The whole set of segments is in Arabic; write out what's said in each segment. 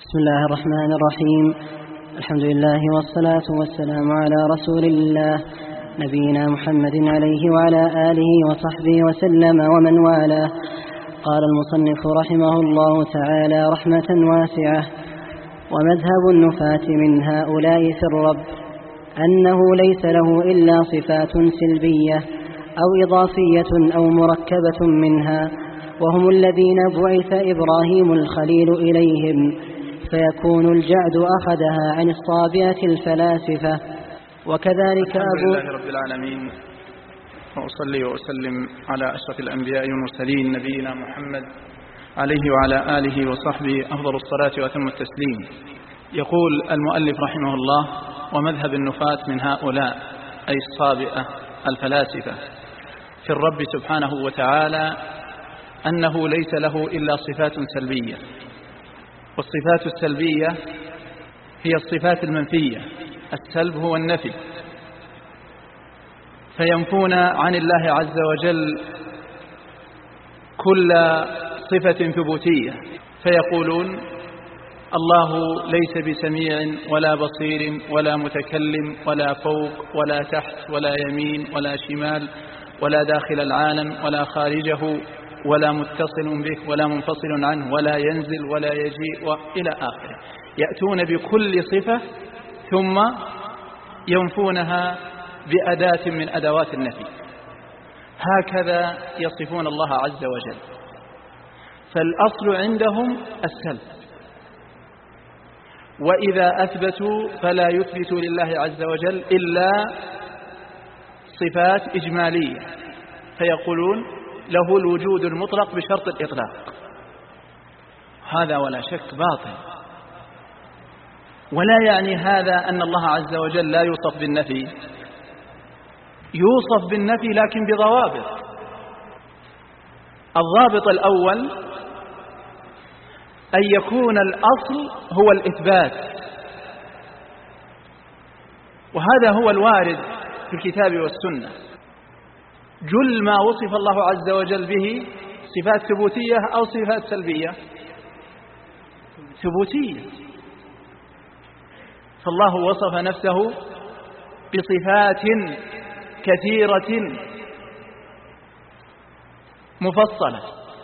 بسم الله الرحمن الرحيم. الحمد لله والصلاة والسلام على رسول الله نبينا محمد عليه وعلى آله وصحبه وسلم ومن والاه. قال المصنف رحمه الله تعالى رحمة واسعة: ومذهب النفاة من هؤلاء في الرب أنه ليس له إلا صفات سلبية أو إضافية أو مركبة منها، وهم الذين بعث إبراهيم الخليل إليهم، فيكون الجعد أخذها عن الصابئة الفلاسفة. وكذلك الحمد لله رب العالمين، وأصلي وأسلم على أشرف الأنبياء والمرسلين نبينا محمد عليه وعلى آله وصحبه أفضل الصلاة وأتم التسليم. يقول المؤلف رحمه الله: ومذهب النفاة من هؤلاء أي الصابئة الفلاسفة في الرب سبحانه وتعالى أنه ليس له إلا صفات سلبية، والصفات السلبية هي الصفات المنفية، السلب هو النفي، فينفون عن الله عز وجل كل صفة ثبوتية، فيقولون الله ليس بسميع ولا بصير ولا متكلم ولا فوق ولا تحت ولا يمين ولا شمال ولا داخل العالم ولا خارجه ولا متصل به ولا منفصل عنه ولا ينزل ولا يجيء وإلى آخره. يأتون بكل صفة ثم ينفونها بأداة من أدوات النفي. هكذا يصفون الله عز وجل. فالأصل عندهم السلب، وإذا أثبتوا فلا يثبتوا لله عز وجل إلا صفات إجمالية، فيقولون له الوجود المطلق بشرط الإطلاق. هذا ولا شك باطل، ولا يعني هذا أن الله عز وجل لا يوصف بالنفي، يوصف بالنفي لكن بضوابط. الضابط الأول أن يكون الأصل هو الإثبات، وهذا هو الوارد في الكتاب والسنة. جل ما وصف الله عز وجل به صفات ثبوتية أو صفات سلبية؟ ثبوتية. فالله وصف نفسه بصفات كثيرة مفصلة.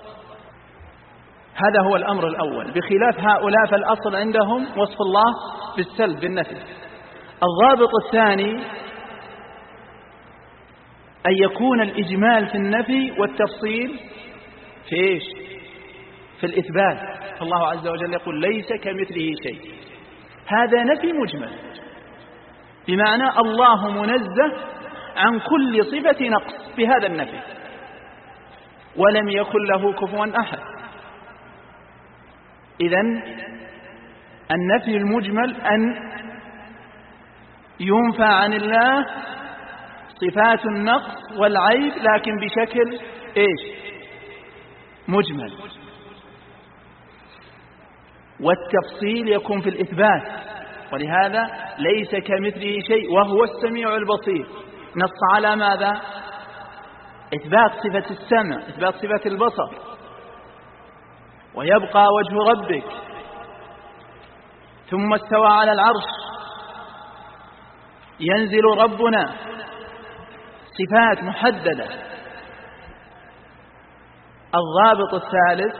هذا هو الأمر الأول، بخلاف هؤلاء فالأصل عندهم وصف الله بالسلب بالنفي. الضابط الثاني أن يكون الإجمال في النفي والتفصيل في إيش؟ في الإثبات. فالله عز وجل يقول ليس كمثله شيء، هذا نفي مجمل، بمعنى الله منزه عن كل صفة نقص بهذا النفي، ولم يكن له كفوا أحد. إذن النفي المجمل أن ينفى عن الله صفات النقص والعيب لكن بشكل إيش؟ مجمل. والتفصيل يكون في الإثبات، ولهذا ليس كمثله شيء وهو السميع البصير. نص على ماذا؟ إثبات صفة السمع، إثبات صفة البصر. ويبقى وجه ربك، ثم استوى على العرش، ينزل ربنا، صفات محددة. الضابط الثالث: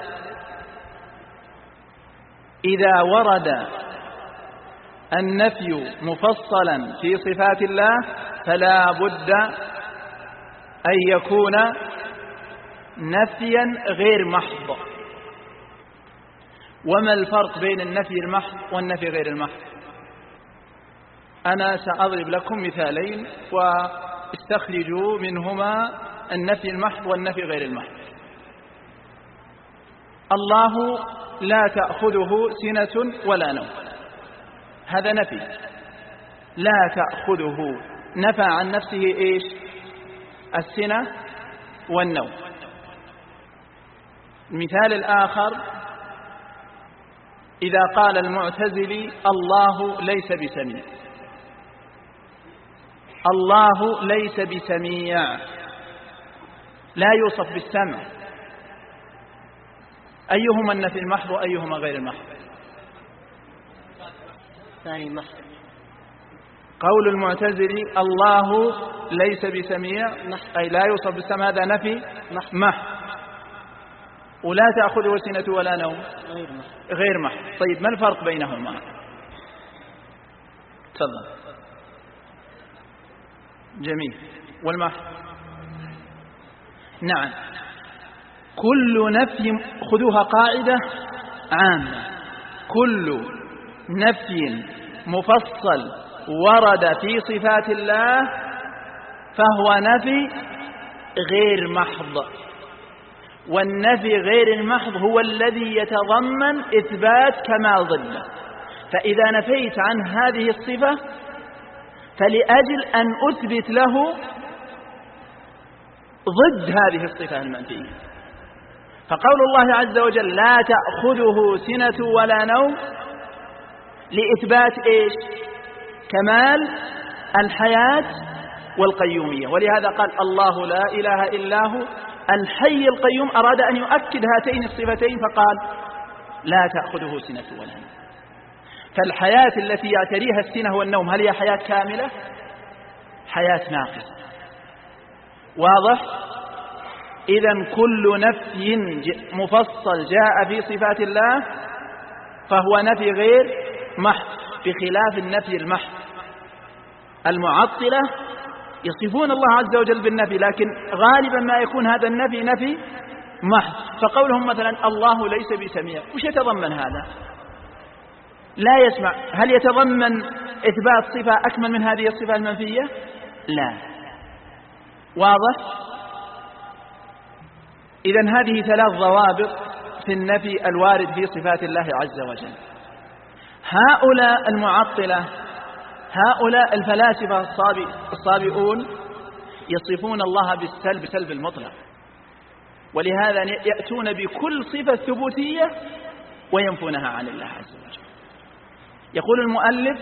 إذا ورد النفي مفصلا في صفات الله فلا بد أن يكون نفيا غير محض. وما الفرق بين النفي المحض والنفي غير المحض؟ أنا سأضرب لكم مثالين واستخرجوا منهما النفي المحض والنفي غير المحض. الله لا تأخذه سنة ولا نوم، هذا نفي. لا تأخذه، نفى عن نفسه إيش؟ السنة والنوم. المثال الآخر: إذا قال المعتزلي الله ليس بسميع، الله ليس بسميع، لا يوصف بالسمع، أيهما النفي المحض وأيهما غير المحض؟ ثاني محض. قول المعتزلي الله ليس بسميع أي لا يوصف بالسمع، هذا نفي محض. ولا تأخذه سنة ولا نوم غير محض. طيب ما الفرق بينهما؟ تفضل. جميل. والمحض؟ نعم، كل نفي، خذوها قاعدة عامة، كل نفي مفصل ورد في صفات الله فهو نفي غير محض. والنفي غير المحض هو الذي يتضمن إثبات كمال ضده. فإذا نفيت عن هذه الصفة فلأجل أن أثبت له ضد هذه الصفة المنفية. فقول الله عز وجل لا تأخذه سنة ولا نوم لإثبات إيش؟ كمال الحياة والقيومية. ولهذا قال الله لا إله إلا هو الحي القيوم. أراد أن يؤكد هاتين الصفتين فقال لا تأخذه سنة ولا نوم. فالحياة التي يعتريها السنة والنوم هل هي حياة كاملة؟ حياة ناقصة. واضح؟ إذن كل نفي مفصل جاء في صفات الله فهو نفي غير محض، بخلاف النفي المحض. المعطلة يصفون الله عز وجل بالنفي، لكن غالبا ما يكون هذا النفي نفي محض. فقولهم مثلا الله ليس بسميع، وش يتضمن هذا؟ لا يسمع. هل يتضمن إثبات صفة أكمل من هذه الصفة المنفية؟ لا. واضح؟ إذن هذه ثلاث ضوابط في النفي الوارد في صفات الله عز وجل. هؤلاء المعطلة، هؤلاء الفلاسفة الصابئون يصفون الله بالسلب، سلب المطلق، ولهذا يأتون بكل صفة ثبوتية وينفونها عن الله عز وجل. يقول المؤلف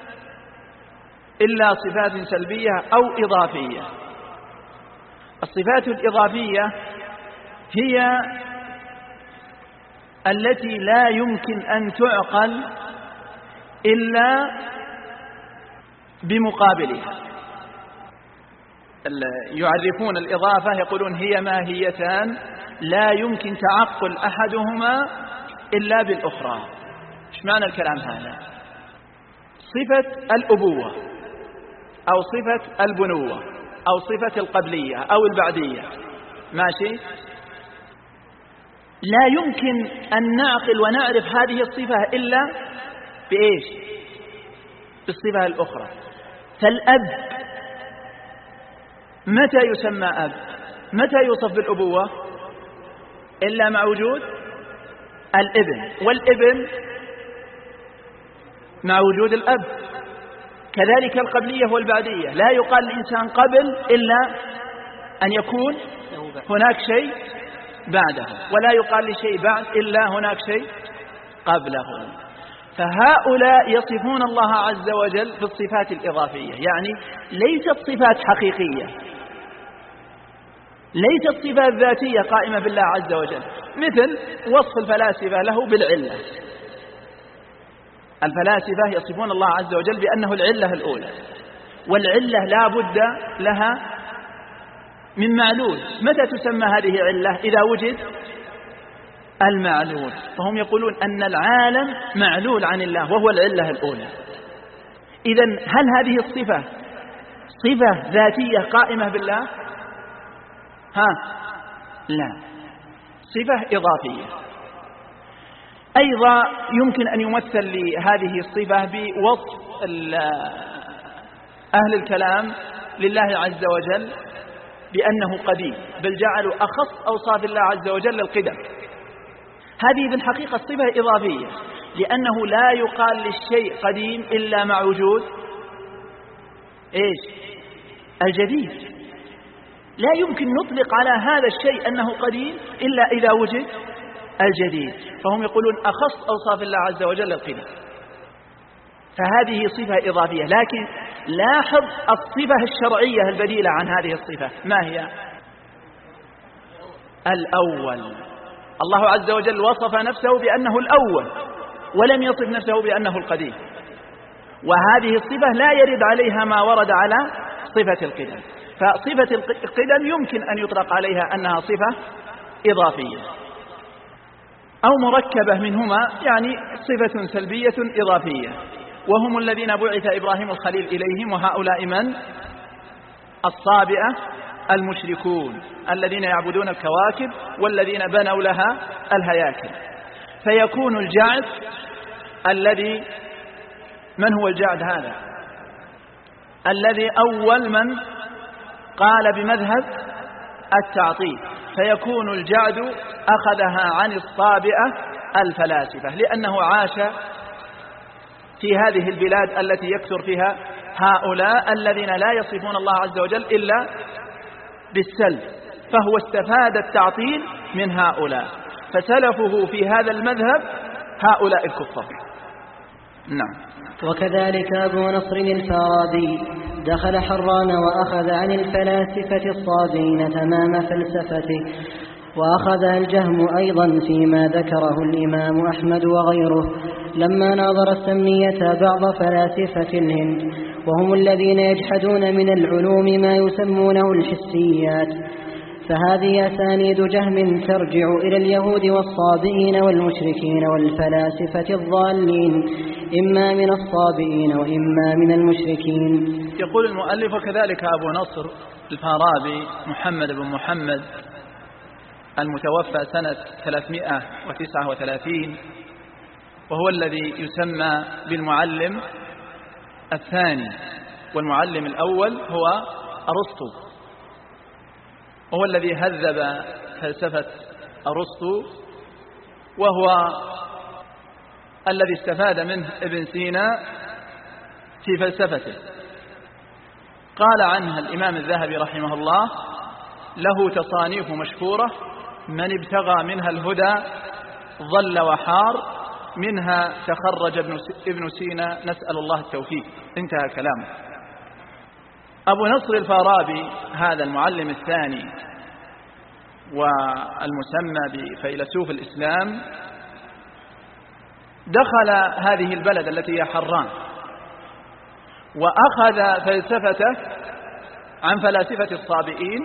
إلا صفات سلبية أو إضافية. الصفات الإضافية هي التي لا يمكن أن تعقل إلا بمقابلها. يعرفون الإضافة يقولون هي ماهيتان لا يمكن تعقل أحدهما إلا بالأخرى. إيش معنى الكلام هذا؟ صفة الأبوة أو صفة البنوة أو صفة القبلية أو البعدية، ماشي؟ لا يمكن أن نعقل ونعرف هذه الصفة إلا بإيش؟ بالصفة الأخرى. فالأب متى يسمى أب؟ متى يوصف بالأبوة؟ إلا مع وجود الابن، والابن مع وجود الأب. كذلك القبلية والبعدية، لا يقال الإنسان قبل إلا أن يكون هناك شيء بعده، ولا يقال لشيء بعد إلا هناك شيء قبله. فهؤلاء يصفون الله عز وجل في الصفات الإضافية، يعني ليست صفات حقيقية، ليست صفات ذاتية قائمة بالله عز وجل، مثل وصف الفلاسفة له بالعلة. الفلاسفة يصفون الله عز وجل بأنه العلة الأولى، والعلة لا بد لها من معلول. متى تسمى هذه علة؟ إذا وجد المعلول. فهم يقولون أن العالم معلول عن الله وهو العلة الأولى. إذن هل هذه الصفة صفة ذاتية قائمة بالله؟ لا، صفة إضافية. أيضا يمكن أن يمثل لهذه الصفة بوصف أهل الكلام لله عز وجل بأنه قديم، بل جعلوا أخص أوصاف الله عز وجل القدم. هذه بالحقيقة صفة إضافية، لأنه لا يقال للشيء قديم إلا مع وجود إيش؟ الجديد. لا يمكن نطلق على هذا الشيء أنه قديم إلا إذا وجد الجديد. فهم يقولون أخص أوصاف الله عز وجل القدم. فهذه صفة إضافية. لكن لاحظ الصفة الشرعية البديلة عن هذه الصفة ما هي؟ الأول. الله عز وجل وصف نفسه بأنه الأول ولم يصف نفسه بأنه القديم. وهذه الصفة لا يرد عليها ما ورد على صفة القدم، فصفة القدم يمكن أن يطلق عليها أنها صفة إضافية أو مركبة منهما، يعني صفة سلبية إضافية، وهم الذين بعث إبراهيم الخليل إليهم، وهؤلاء من؟ الصابئة المشركون الذين يعبدون الكواكب والذين بنوا لها الهياكل. فيكون الجعد الذي، من هو الجعد هذا؟ الذي أول من قال بمذهب التعطيل، فيكون الجعد أخذها عن الصابئة الفلاسفة، لأنه عاش في هذه البلاد التي يكثر فيها هؤلاء الذين لا يصفون الله عز وجل إلا بالسلب، فهو استفاد التعطيل من هؤلاء، فسلفه في هذا المذهب هؤلاء الكفار. نعم. وكذلك أبو نصر الفارابي دخل حران وأخذ عن الفلاسفة الصابين تمام فلسفته، وأخذها الجهم أيضا فيما ذكره الإمام أحمد وغيره لما ناظر السمية بعض فلاسفة الهند، وهم الذين يجحدون من العلوم ما يسمونه الحسيات. فهذه أسانيد جهم ترجع إلى اليهود والصابئين والمشركين والفلاسفة الضالين، إما من الصابئين وإما من المشركين. يقول المؤلف: وكذلك أبو نصر الفارابي محمد بن محمد المتوفى سنة 339، وهو الذي يسمى بالمعلم الثاني، والمعلم الأول هو أرسطو، وهو الذي هذب فلسفة أرسطو، وهو الذي استفاد منه ابن سينا في فلسفته. قال عنها الإمام الذهبي رحمه الله: له تصانيف مشهورة، من ابتغى منها الهدى ضل وحار، منها تخرج ابن سينا، نسأل الله التوفيق. انتهى كلامه. أبو نصر الفارابي هذا المعلم الثاني والمسمى بفيلسوف الإسلام دخل هذه البلد التي هي حران، وأخذ فلسفته عن فلاسفة الصابئين.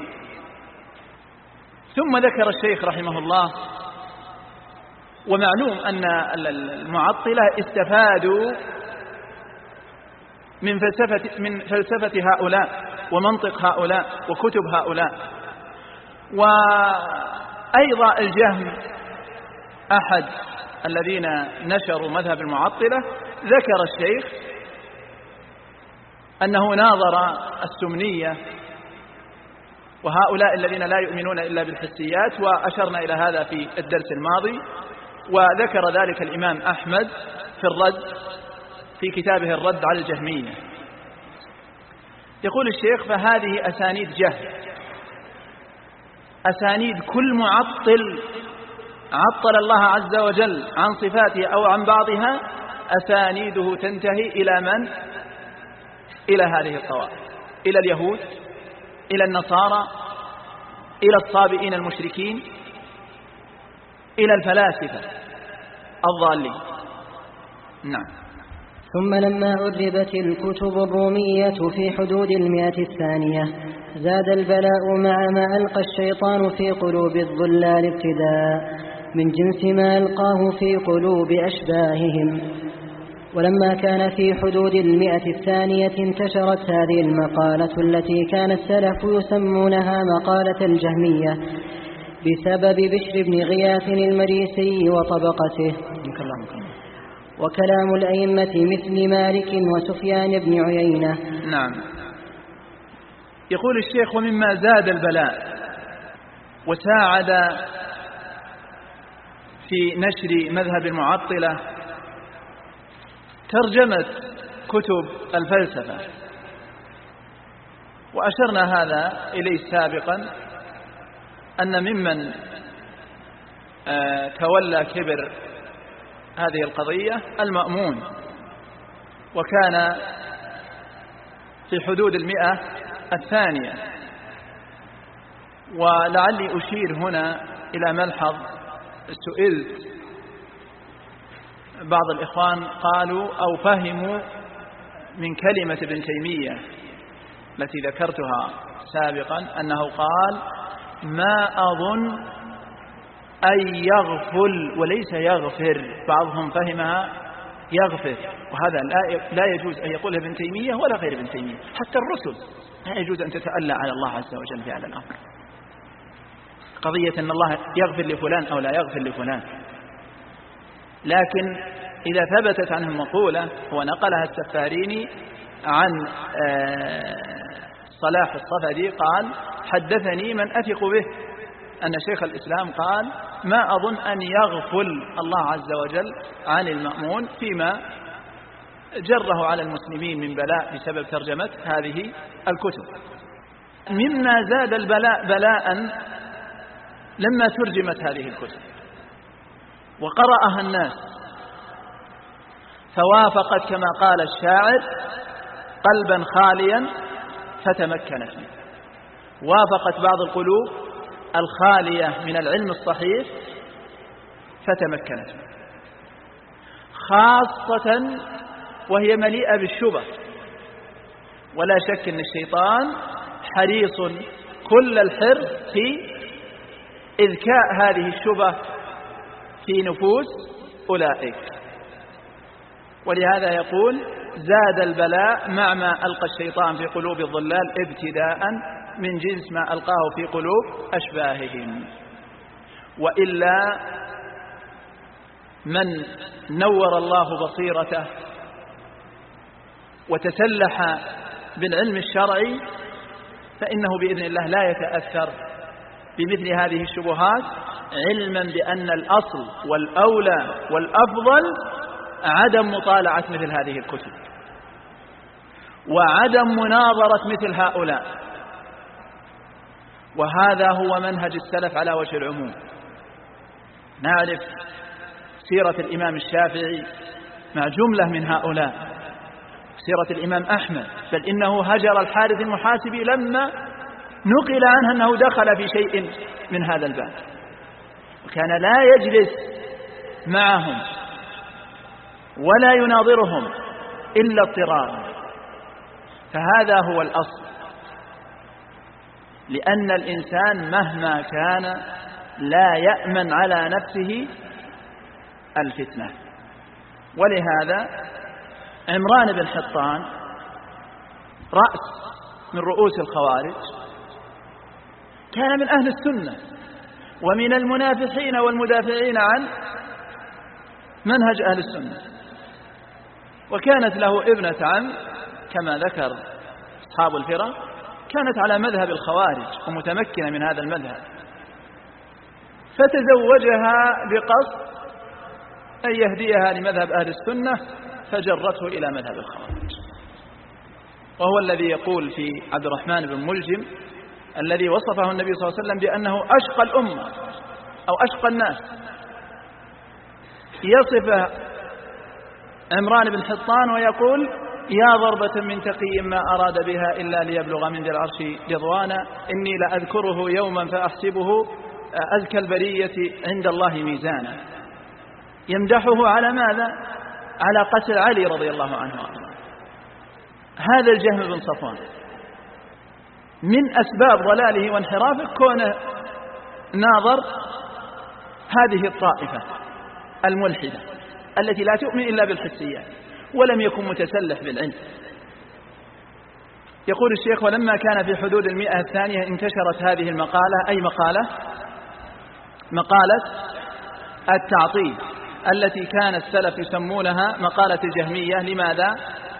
ثم ذكر الشيخ رحمه الله، ومعلوم أن المعطلة استفادوا من فلسفة هؤلاء ومنطق هؤلاء وكتب هؤلاء. وأيضا الجهم أحد الذين نشروا مذهب المعطلة، ذكر الشيخ أنه ناظر السمنية وهؤلاء الذين لا يؤمنون إلا بالحسيات، وأشرنا إلى هذا في الدرس الماضي، وذكر ذلك الإمام أحمد في الرد في كتابه الرد على الجهمية. يقول الشيخ: فهذه أسانيد جهم، أسانيد كل معطل عطل الله عز وجل عن صفاته أو عن بعضها، أسانيده تنتهي إلى من؟ إلى هذه الطوائف، إلى اليهود، إلى النصارى، إلى الصابئين المشركين، إلى الفلاسفة الضالين. نعم. ثم لما أربت الكتب الرومية في حدود 100 الثانية زاد البلاء مع ما ألقى الشيطان في قلوب الضلال ابتداء من جنس ما ألقاه في قلوب أشباههم. ولما كان في حدود 100 الثانية انتشرت هذه المقالة التي كان السلف يسمونها مقالة الجهمية بسبب بشر بن غياث المريسي وطبقته، وكلام الأئمة مثل مالك وسفيان بن عيينة. نعم. يقول الشيخ: ومما زاد البلاء وساعد في نشر مذهب المعطلة ترجمة كتب الفلسفة، وأشرنا هذا إليه سابقا، أن ممن تولى كبر هذه القضية المأمون، وكان في حدود 100 الثانية. ولعلي أشير هنا إلى ملحظ سئلت بعض الإخوان قالوا أو فهموا من كلمة ابن تيمية التي ذكرتها سابقا أنه قال: ما أظن أن يغفل وليس يغفر. بعضهم فهمها يغفر، وهذا لا يجوز أن يقولها ابن تيمية ولا غير ابن تيمية. حتى الرسل لا يجوز أن تتألى على الله عز وجل في هذا الأمر. قضية أن الله يغفر لفلان أو لا يغفر لفلان، لكن إذا ثبتت عنه المقولة، ونقلها السفاريني عن صلاح الصفدي قال: حدثني من أثق به أن شيخ الإسلام قال: ما أظن أن يغفل الله عز وجل عن المأمون فيما جره على المسلمين من بلاء بسبب ترجمة هذه الكتب. مما زاد البلاء بلاء لما ترجمت هذه الكتب وقرأها الناس، فوافقت كما قال الشاعر قلبا خاليا فتمكنت منه. وافقت بعض القلوب الخالية من العلم الصحيح فتمكنت منه، خاصة وهي مليئة بالشبه. ولا شك أن الشيطان حريص كل الحرص في إذكاء هذه الشبه في نفوس أولئك. ولهذا يقول: زاد البلاء مع ما ألقى الشيطان في قلوب الضلال ابتداء من جنس ما ألقاه في قلوب أشباههم. وإلا من نور الله بصيرته وتسلح بالعلم الشرعي فإنه بإذن الله لا يتأثر بمثل هذه الشبهات، علما بأن الأصل والأولى والأفضل عدم مطالعة مثل هذه الكتب وعدم مناظرة مثل هؤلاء. وهذا هو منهج السلف على وجه العموم. نعرف سيرة الإمام الشافعي مع جملة من هؤلاء، سيرة الإمام أحمد، بل إنه هجر الحارث المحاسبي لما نقل عنه أنه دخل في شيء من هذا الباب، وكان لا يجلس معهم ولا يناظرهم إلا اضطرارا. فهذا هو الأصل، لأن الإنسان مهما كان لا يأمن على نفسه الفتنة. ولهذا عمران بن حطان رأس من رؤوس الخوارج كان من أهل السنة ومن المنافحين والمدافعين عن منهج أهل السنة، وكانت له ابنة عم كما ذكر أصحاب الفرق كانت على مذهب الخوارج ومتمكنة من هذا المذهب، فتزوجها بقصد أن يهديها لمذهب أهل السنة فجرته إلى مذهب الخوارج. وهو الذي يقول في عبد الرحمن بن ملجم الذي وصفه النبي صلى الله عليه وسلم بأنه أشقى الأمة أو أشقى الناس، يصف عمران بن حطان ويقول: يا ضربة من تقي ما أراد بها إلا ليبلغ من ذي العرش رضوانا، إني لأذكره يوما فأحسبه أزكى البرية عند الله ميزانا. يمدحه على ماذا؟ على قتل علي رضي الله عنه وارضاه. هذا الجهم بن صفوان من أسباب ضلاله وانحرافه كونه ناظر هذه الطائفة الملحدة التي لا تؤمن إلا بالحسيات، ولم يكن متسلح بالعلم. يقول الشيخ: ولما كان في حدود 100 الثانية انتشرت هذه المقالة، أي مقالة التعطيل التي كان السلف يسمونها مقالة الجهمية. لماذا؟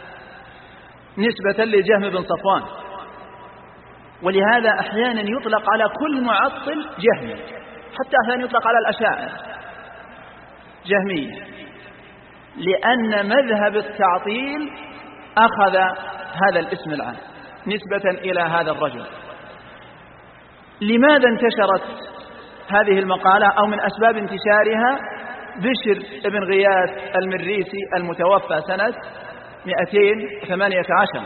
نسبة للجهم بن صفوان. ولهذا أحيانا يطلق على كل معطل جهمي، حتى أحيانا يطلق على الأشاعرة جهمية، لأن مذهب التعطيل أخذ هذا الاسم العام نسبة إلى هذا الرجل. لماذا انتشرت هذه المقالة؟ أو من أسباب انتشارها بشر بن غياث المريسي المتوفى سنة 218،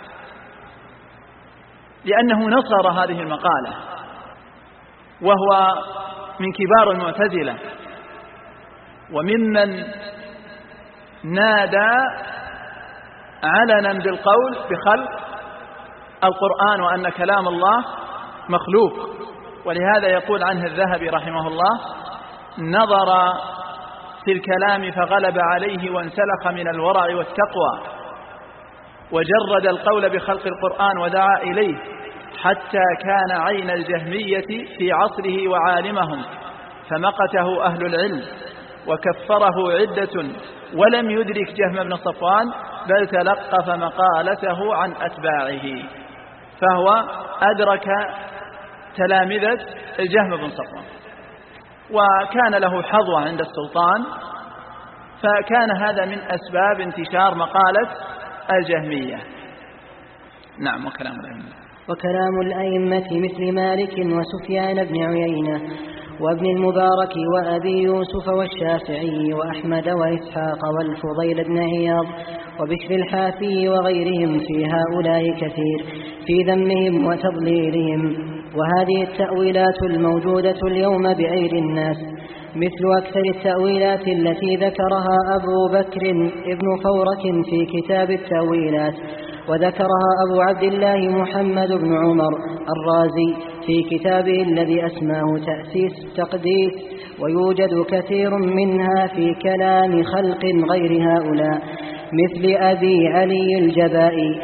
لأنه نصر هذه المقالة، وهو من كبار المعتزلة وممن نادى علنا بالقول بخلق القرآن وأن كلام الله مخلوق. ولهذا يقول عنه الذهبي رحمه الله: نظر في الكلام فغلب عليه وانسلخ من الورع والتقوى، وجرد القول بخلق القرآن ودعا إليه، حتى كان عين الجهمية في عصره وعالمهم، فمقته أهل العلم وكفره عدة، ولم يدرك جهم بن صفوان بل تلقف مقالته عن أتباعه. فهو أدرك تلامذة الجهم بن صفوان، وكان له حظوة عند السلطان، فكان هذا من أسباب انتشار مقالة الجهمية. نعم. وكلام الأئمة مثل مالك وسفيان بن عيينة وابن المبارك وأبي يوسف والشافعي وأحمد وإسحاق والفضيل بن عياض وبشر الحافي وغيرهم في هؤلاء كثير في ذمهم وتضليلهم. وهذه التأويلات الموجودة اليوم بأيدي الناس مثل أكثر التأويلات التي ذكرها أبو بكر ابن فورك في كتاب التأويلات، وذكرها أبو عبد الله محمد بن عمر الرازي في كتابه الذي أسماه تأسيس التقديس. ويوجد كثير منها في كلام خلق غير هؤلاء مثل أبي علي الجبائي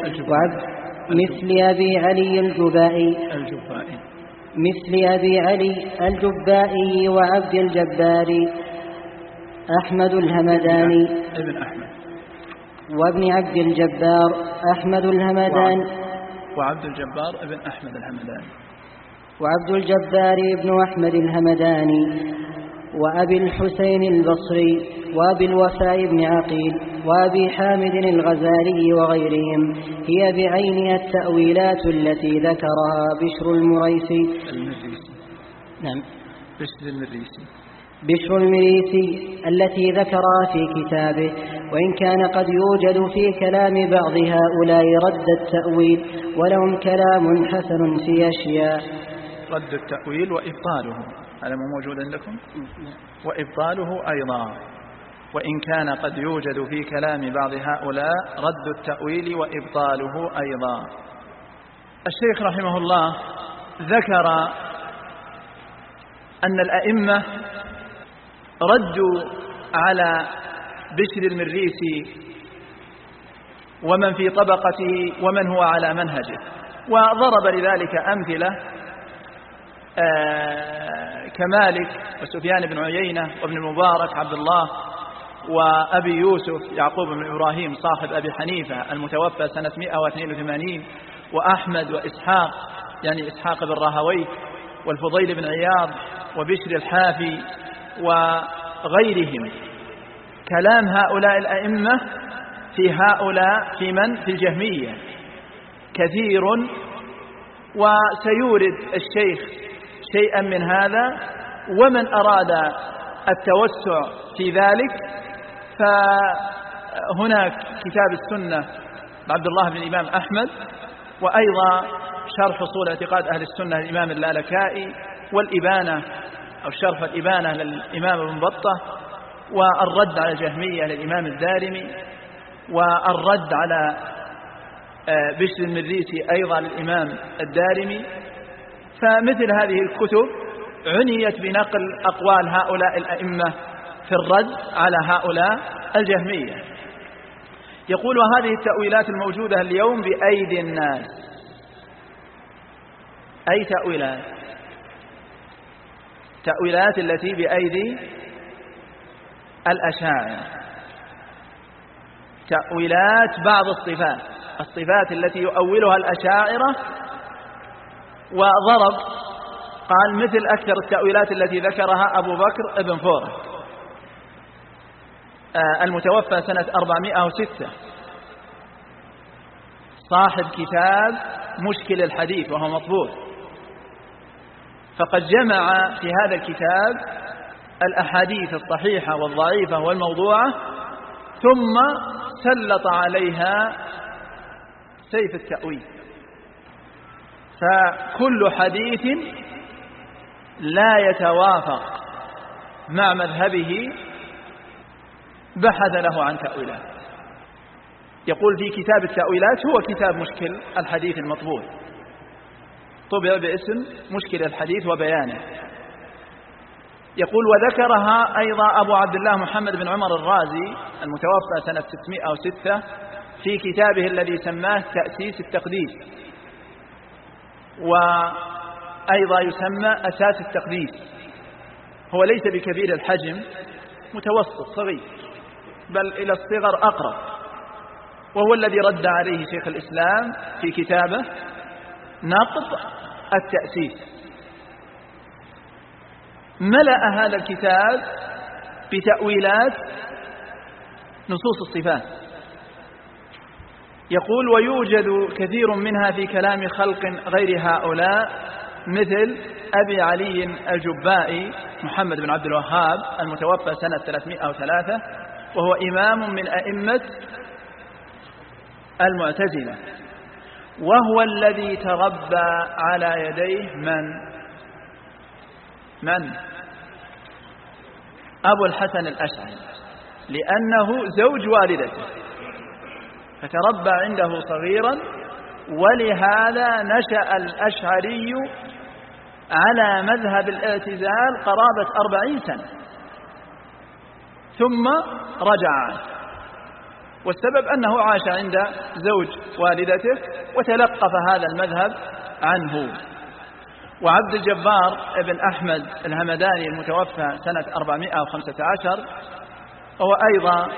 وعبد الجبار أحمد الهمداني وابن عبد الجبار أحمد الهمداني وعبد الجبار ابن أحمد الهمداني وعبد الجبار ابن أحمد الهمداني وأبي الحسين البصري وأبي الوفاء بن عقيل وأبي حامد الغزالي وغيرهم، هي بعينها التأويلات التي ذكرها بشر المريسي. نعم، بشر المريسي التي ذكرها في كتابه، وإن كان قد يوجد في كلام بعض هؤلاء رد التأويل، ولهم كلام حسن في أشياء. رد التأويل وإبطاله، هذا موجود عندكم؟ وإبطاله أيضا، وإن كان قد يوجد في كلام بعض هؤلاء رد التأويل وإبطاله أيضا. الشيخ رحمه الله ذكر أن الأئمة ردوا على بشر المريسي ومن في طبقته ومن هو على منهجه، وضرب لذلك أمثلة كمالك وسفيان بن عيينة وابن المبارك عبد الله وأبي يوسف يعقوب بن إبراهيم صاحب أبي حنيفة المتوفى سنة 182، وأحمد وإسحاق يعني إسحاق بن راهويه، والفضيل بن عياض وبشر الحافي وغيرهم. كلام هؤلاء الأئمة في هؤلاء في من؟ في الجهمية كثير، وسيورد الشيخ شيئا من هذا، ومن أراد التوسع في ذلك فهناك كتاب السنة عبد الله بن الإمام أحمد، وأيضا شرح أصول اعتقاد أهل السنة للإمام اللالكائي، والإبانة أو شرح الإبانة للإمام ابن بطة، والرد على الجهمية للإمام الدارمي، والرد على بشر المريسي أيضا للإمام الدارمي. فمثل هذه الكتب عنيت بنقل أقوال هؤلاء الأئمة في الرد على هؤلاء الجهمية. يقول: وهذه التأويلات الموجودة اليوم بأيدي الناس. أي تأويلات؟ تأويلات التي بأيدي الأشاعرة، تأويلات بعض الصفات التي يؤولها الأشاعرة. وضرب قال مثل أكثر التأويلات التي ذكرها أبو بكر ابن فورك المتوفى سنة 406، صاحب كتاب مشكل الحديث وهو مطبوع، فقد جمع في هذا الكتاب الأحاديث الصحيحة والضعيفة والموضوعة، ثم سلط عليها سيف التأويل. فكل حديث لا يتوافق مع مذهبه بحث له عن تأويلات. يقول في كتاب التأويلات، هو كتاب مشكل الحديث المطبوع، طبع باسم مشكل الحديث وبيانه. يقول وذكرها أيضا أبو عبد الله محمد بن عمر الرازي المتوفى سنة 606 في كتابه الذي سماه تأسيس التقديس، وأيضا يسمى أساس التقديس. هو ليس بكبير الحجم، متوسط صغير، بل إلى الصغر أقرب، وهو الذي رد عليه شيخ الإسلام في كتابه نقد التأسيس. ملأ هذا الكتاب بتأويلات نصوص الصفات. يقول ويوجد كثير منها في كلام خلق غير هؤلاء، مثل أبي علي الجبائي محمد بن عبد الوهاب المتوفى سنة 303، وهو إمام من أئمة المعتزلة، وهو الذي تربى على يديه من؟ أبو الحسن الأشعري، لأنه زوج والدته، فتربى عنده صغيرا، ولهذا نشأ الأشعري على مذهب الاعتزال قرابة 40 سنة ثم رجع، والسبب أنه عاش عند زوج والدته وتلقف هذا المذهب عنه. وعبد الجبار ابن أحمد الهمداني المتوفى سنة 415 هو أيضا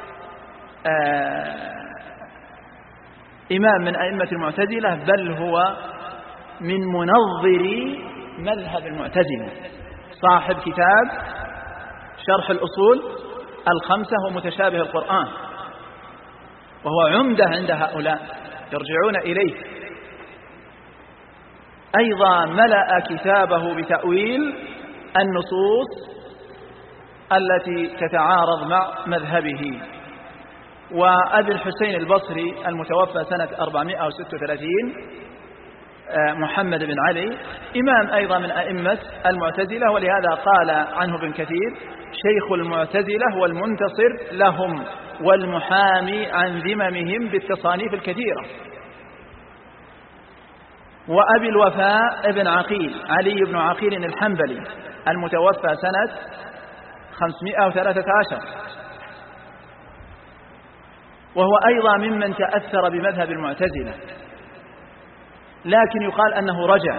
إمام من أئمة المعتزلة، بل هو من منظري مذهب المعتزلة، صاحب كتاب شرح الأصول الخمسة ومتشابه القرآن، وهو عمدة عند هؤلاء يرجعون إليه. أيضا ملأ كتابه بتأويل النصوص التي تتعارض مع مذهبه. وأبي الحسين البصري المتوفى سنة 436 محمد بن علي إمام أيضا من أئمة المعتزلة، ولهذا قال عنه ابن كثير شيخ المعتزلة والمنتصر لهم والمحامي عن ذممهم بالتصانيف الكثيرة. وأبي الوفاء ابن عقيل علي بن عقيل الحنبلي المتوفى سنة 513، وهو أيضا ممن تأثر بمذهب المعتزلة، لكن يقال أنه رجع،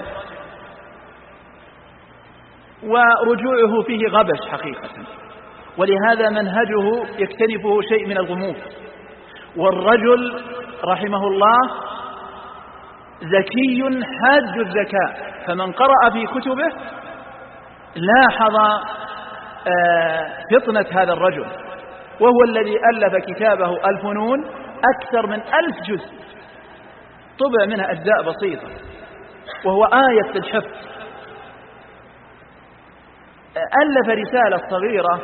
ورجوعه فيه غبش حقيقة، ولهذا منهجه يكتنفه شيء من الغموض. والرجل رحمه الله ذكي حاد الذكاء، فمن قرأ في كتبه لاحظ فطنة هذا الرجل، وهو الذي ألف كتابه الفنون أكثر من 1000 جزء، طبع منها أجزاء بسيطة، وهو آية في الحفظ. ألف رسالة صغيرة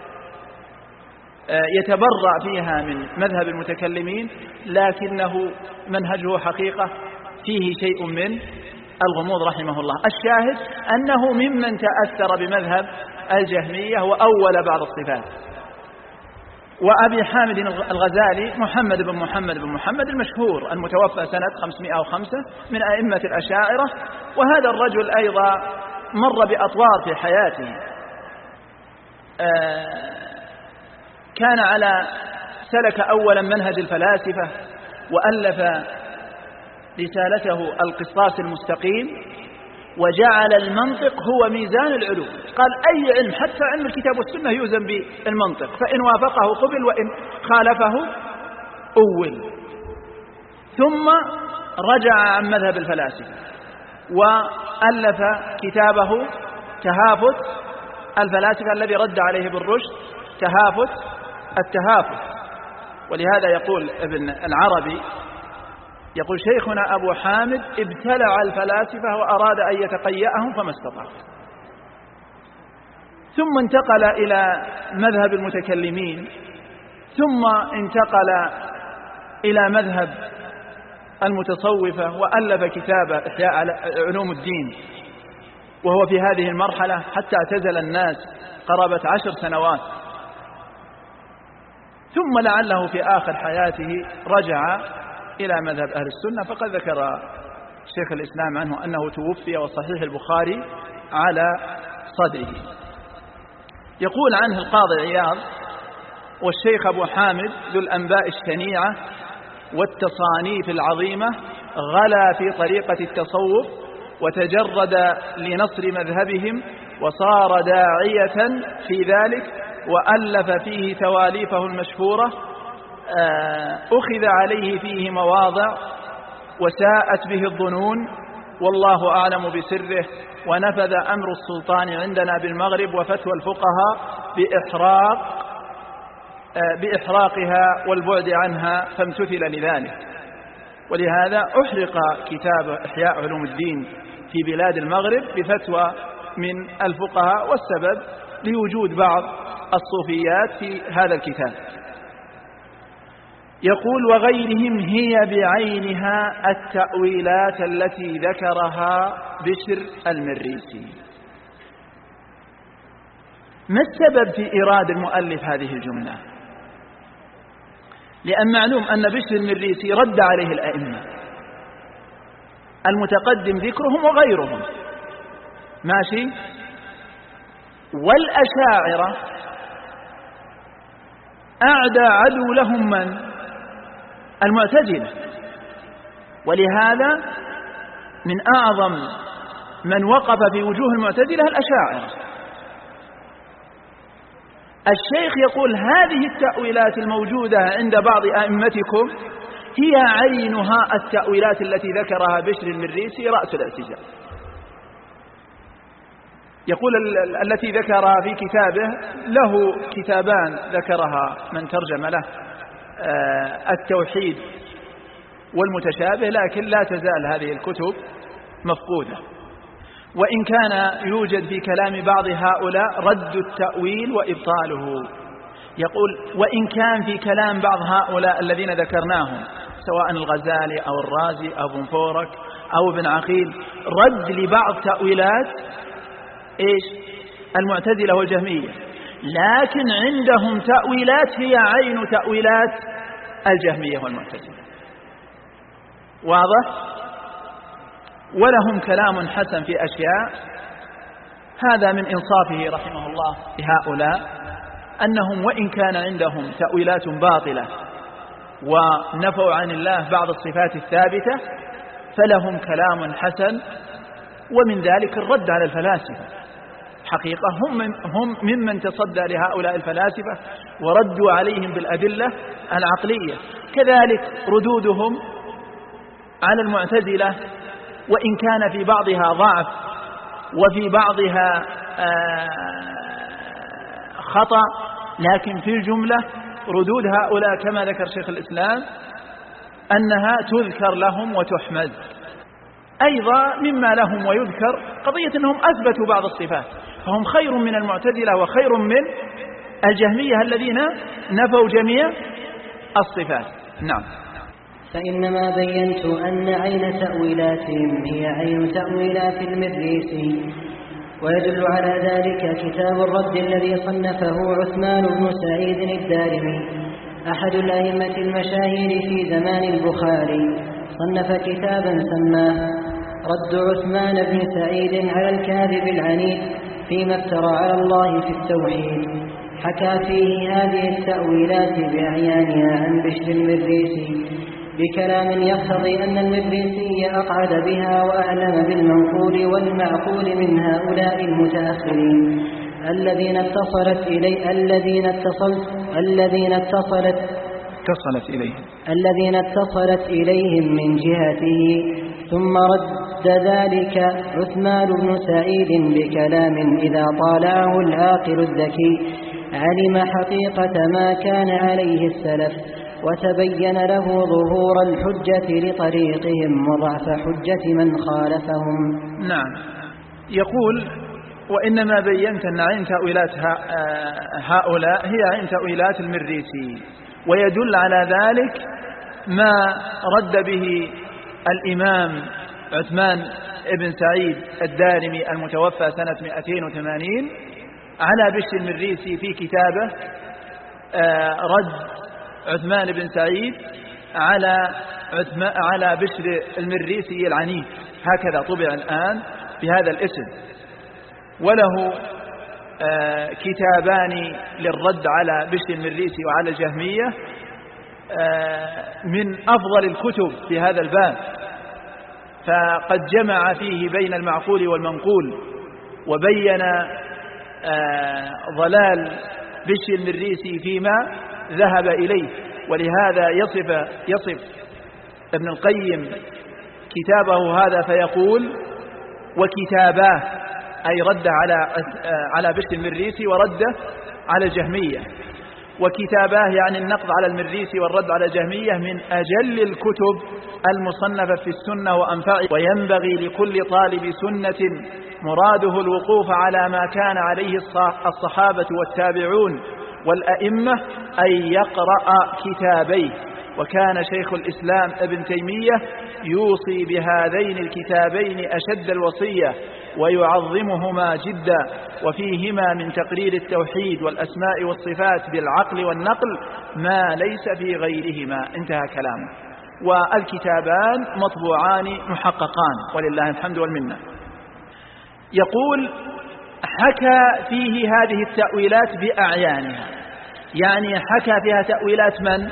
يتبرع فيها من مذهب المتكلمين، لكنه منهجه حقيقة فيه شيء من الغموض رحمه الله. الشاهد أنه ممن تأثر بمذهب الجهمية وأول بعض الصفات. وأبي حامد الغزالي محمد بن محمد المشهور المتوفى سنة 505 من أئمة الأشاعرة، وهذا الرجل أيضا مر بأطوار في حياته. كان سلك أولا منهج الفلاسفة، وألف رسالته القسطاس المستقيم، وجعل المنطق هو ميزان العلوم. قال أي علم حتى علم الكتاب والسنة يوزن بالمنطق، فإن وافقه قبل وإن خالفه أول. ثم رجع عن مذهب الفلاسفة وألف كتابه تهافت الفلاسفة الذي رد عليه بالرشد تهافت التهافت. ولهذا يقول ابن العربي يقول شيخنا أبو حامد ابتلع الفلاسفة وأراد أن يتقيأهم فما استطاع. ثم انتقل إلى مذهب المتكلمين، ثم انتقل إلى مذهب المتصوفة، وألف كتاب إحياء علوم الدين، وهو في هذه المرحلة حتى اعتزل الناس قرابة 10 سنوات. ثم لعله في آخر حياته رجع إلى مذهب أهل السنة، فقد ذكر شيخ الإسلام عنه أنه توفي وصحيح البخاري على صدره. يقول عنه القاضي عياض: والشيخ أبو حامد ذو الأنباء الشنيعة والتصانيف العظيمة غلا في طريقة التصوف وتجرد لنصر مذهبهم وصار داعية في ذلك، وألف فيه تواليفه المشهورة، أخذ عليه فيه مواضع وساءت به الظنون، والله أعلم بسره، ونفذ أمر السلطان عندنا بالمغرب وفتوى الفقهاء بإحراقها والبعد عنها، فامتثل لذلك. ولهذا أحرق كتاب إحياء علوم الدين في بلاد المغرب بفتوى من الفقهاء، والسبب لوجود بعض الصوفيات في هذا الكتاب. يقول: وغيرهم هي بعينها التأويلات التي ذكرها بشر المريسي. ما السبب في إيراد المؤلف هذه الجملة؟ لأن معلوم أن بشر المريسي رد عليه الأئمة المتقدم ذكرهم وغيرهم، ماشي، والأشاعرة أعدى عدو لهم من؟ المعتزلة. ولهذا من أعظم من وقف في وجوه المعتزلة الأشاعرة. الشيخ يقول: هذه التأويلات الموجودة عند بعض أئمتكم هي عينها التأويلات التي ذكرها بشر المريسي رأس الاعتزال. يقول التي ذكرها في كتابه، له كتابان ذكرها من ترجم له، التوحيد والمتشابه، لكن لا تزال هذه الكتب مفقودة، وإن كان يوجد في كلام بعض هؤلاء رد التأويل وإبطاله. يقول: وإن كان في كلام بعض هؤلاء الذين ذكرناهم سواء الغزالي أو الرازي أو ابن فورك أو ابن عقيل رد لبعض تأويلات المعتزلة والجهمية، لكن عندهم تأويلات هي عين تأويلات الجهمية والمعتزلة. واضح؟ ولهم كلام حسن في أشياء. هذا من إنصافه رحمه الله لهؤلاء، أنهم وإن كان عندهم تأويلات باطلة ونفوا عن الله بعض الصفات الثابتة، فلهم كلام حسن، ومن ذلك الرد على الفلاسفة. حقيقة هم ممن تصدى لهؤلاء الفلاسفة وردوا عليهم بالأدلة العقلية. كذلك ردودهم على المعتزلة، وإن كان في بعضها ضعف وفي بعضها خطأ، لكن في الجملة ردود هؤلاء كما ذكر شيخ الإسلام أنها تذكر لهم وتحمد. أيضا مما لهم ويذكر قضية أنهم أثبتوا بعض الصفات، فهم خير من المعتزلة وخير من الجهمية الذين نفوا جميع الصفات. نعم. فإنما بينت أن عين تأويلاتهم هي عين تأويلات المريسي، ويدل على ذلك كتاب الرد الذي صنفه عثمان بن سعيد الدارمي أحد الأئمة المشاهير في زمان البخاري. صنف كتابا سماه رد عثمان بن سعيد على الكاذب العنيد فيما افترى على الله في التوحيد. حكى فيه هذه التأويلات بأعيانها عن بشر المريسي بكلام يقتضي أن المريسي أقعد بها وأعلم بالمنقول والمعقول من هؤلاء المتأخرين الذين اتصلت إليهم من جهته. ثم رد ذلك عثمان بن سعيد بكلام إذا طالعه العاقل الذكي علم حقيقة ما كان عليه السلف، وتبين له ظهور الحجة لطريقهم وضعف حجة من خالفهم. نعم. يقول: وإنما بينت أن عين تأويلات هؤلاء هي عين تأويلات المريسي، ويدل على ذلك ما رد به الإمام عثمان بن سعيد الدارمي المتوفى سنة 280 على بشر المريسي في كتابه رد عثمان بن سعيد على بشر المريسي العنيف، هكذا طبع الآن بهذا الاسم. وله كتابان للرد على بشر المريسي وعلى الجهمية من أفضل الكتب في هذا الباب، فقد جمع فيه بين المعقول والمنقول وبين ضلال بشر المريسي فيما ذهب إليه. ولهذا يصف ابن القيم كتابه هذا فيقول: وكتاباه، أي رد على بشر المريسي ورده على الجهمية. وكتاباه يعني النقد على المريسي والرد على الجهمية من أجل الكتب المصنفة في السنة وأنفعها. وينبغي لكل طالب سنة مراده الوقوف على ما كان عليه الصحابة والتابعون والأئمة أن يقرأ كتابيه. وكان شيخ الإسلام ابن تيمية يوصي بهذين الكتابين أشد الوصية ويعظمهما جدا، وفيهما من تقرير التوحيد والأسماء والصفات بالعقل والنقل ما ليس في غيرهما. انتهى كلامه. والكتابان مطبوعان محققان ولله الحمد والمنة. يقول: حكى فيه هذه التأويلات بأعيانها، يعني حكى فيها تأويلات من؟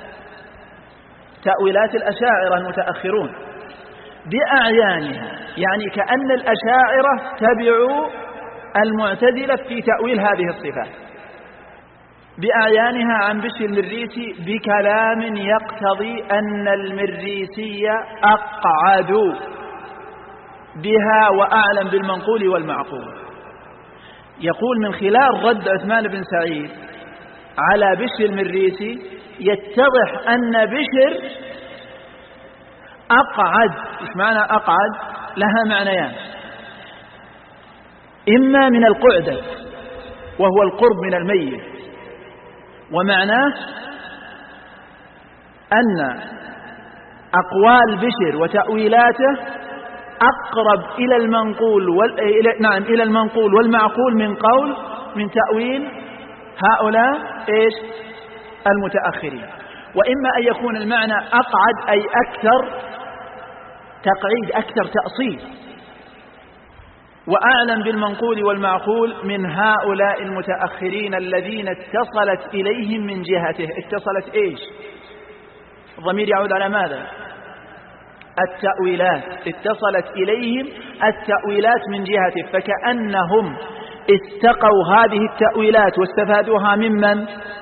تأويلات الأشاعرة المتأخرون. بأعيانها يعني كأن الأشاعرة تبعوا المعتزلة في تأويل هذه الصفات. بأعيانها عن بشر المريسي بكلام يقتضي أن المريسي أقعد بها وأعلم بالمنقول والمعقول. يقول: من خلال رد عثمان بن سعيد على بشر المريسي يتضح أن بشر أقعد. إيش معنى أقعد؟ لها معنيان: إما من القعدة وهو القرب من الميت، ومعناه أن أقوال بشر وتأويلاته أقرب إلى المنقول والمعقول من تأويل هؤلاء المتأخرين. وإما أن يكون المعنى أقعد أي أكثر تقعيد، أكثر تأصيل، وأعلم بالمنقول والمعقول من هؤلاء المتأخرين الذين اتصلت إليهم من جهته. اتصلت إيش؟ الضمير يعود على ماذا؟ التأويلات. اتصلت إليهم التأويلات من جهته، فكأنهم استقوا هذه التأويلات واستفادوها ممن؟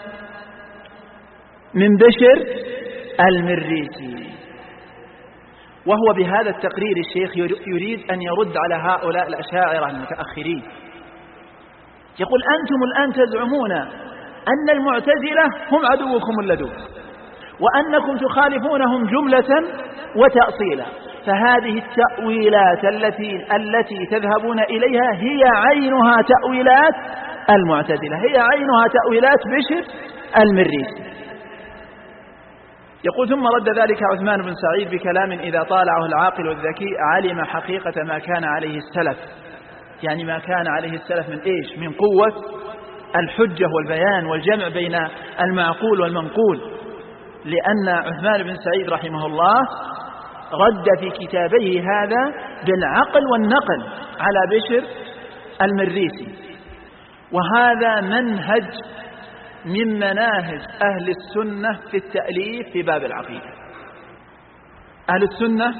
من بشر المريسي. وهو بهذا التقرير الشيخ يريد أن يرد على هؤلاء الأشاعرة المتأخرين. يقول: أنتم الآن تزعمون أن المعتزلة هم عدوكم اللدود، وأنكم تخالفونهم جملة وتأصيلا، فهذه التأويلات التي تذهبون إليها هي عينها تأويلات المعتزلة، هي عينها تأويلات بشر المريسي. يقول: ثم رد ذلك عثمان بن سعيد بكلام إذا طالعه العاقل والذكي علم حقيقة ما كان عليه السلف. يعني ما كان عليه السلف من إيش؟ من قوة الحجة والبيان والجمع بين المعقول والمنقول. لأن عثمان بن سعيد رحمه الله رد في كتابه هذا بالعقل والنقل على بشر المريسي. وهذا منهج من مناهج أهل السنة في التأليف في باب العقيدة. أهل السنة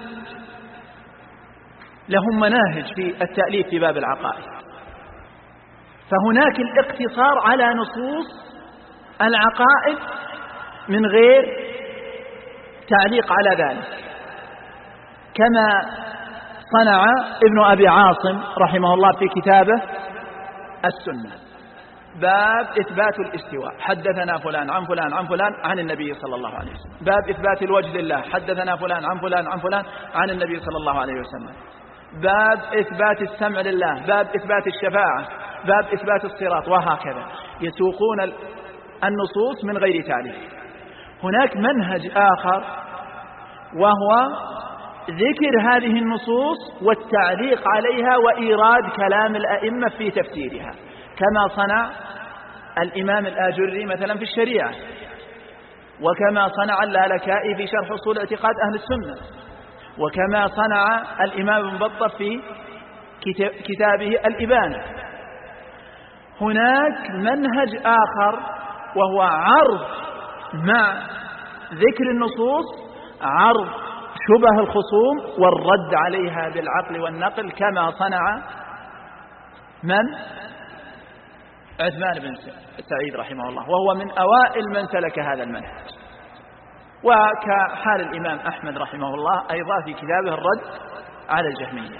لهم مناهج في التأليف في باب العقائد، فهناك الاقتصار على نصوص العقائد من غير تعليق على ذلك، كما صنع ابن أبي عاصم رحمه الله في كتابه السنة، باب إثبات الاستواء، حدثنا فلان عن فلان عن فلان عن النبي صلى الله عليه وسلم. باب إثبات الوجه لله، حدثنا فلان عن فلان عن فلان عن النبي صلى الله عليه وسلم. باب إثبات السمع لله، باب إثبات الشفاعة، باب إثبات الصراط، وهكذا يسوقون النصوص من غير تعليق. هناك منهج آخر وهو ذكر هذه النصوص والتعليق عليها وإيراد كلام الأئمة في تفسيرها، كما صنع الإمام الآجري مثلا في الشريعة، وكما صنع اللالكائي في شرح أصول اعتقاد أهل السنة، وكما صنع الإمام ابن بطة في كتابه الإبانة. هناك منهج آخر وهو عرض مع ذكر النصوص، عرض شبه الخصوم والرد عليها بالعقل والنقل، كما صنع من؟ عثمان بن سعيد رحمه الله، وهو من أوائل من سلك هذا المنهج. وكحال الإمام أحمد رحمه الله أيضا في كتابه الرد على الجهمية.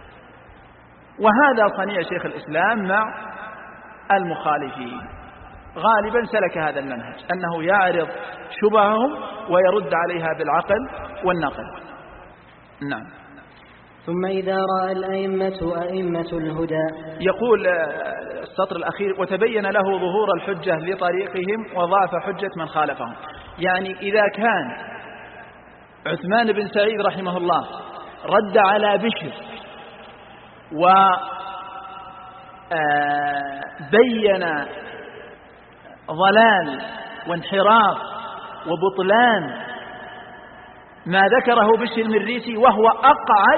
وهذا صنيع شيخ الإسلام مع المخالفين، غالبا سلك هذا المنهج، أنه يعرض شبههم ويرد عليها بالعقل والنقل. نعم. ثم إذا رأى أئمة الهدى، يقول السطر الأخير: وتبين له ظهور الحجة لطريقهم وضعف حجة من خالفهم. يعني إذا كان عثمان بن سعيد رحمه الله رد على بشر وبين ضلال وانحراف وبطلان ما ذكره بشر المريسي، وهو أقعد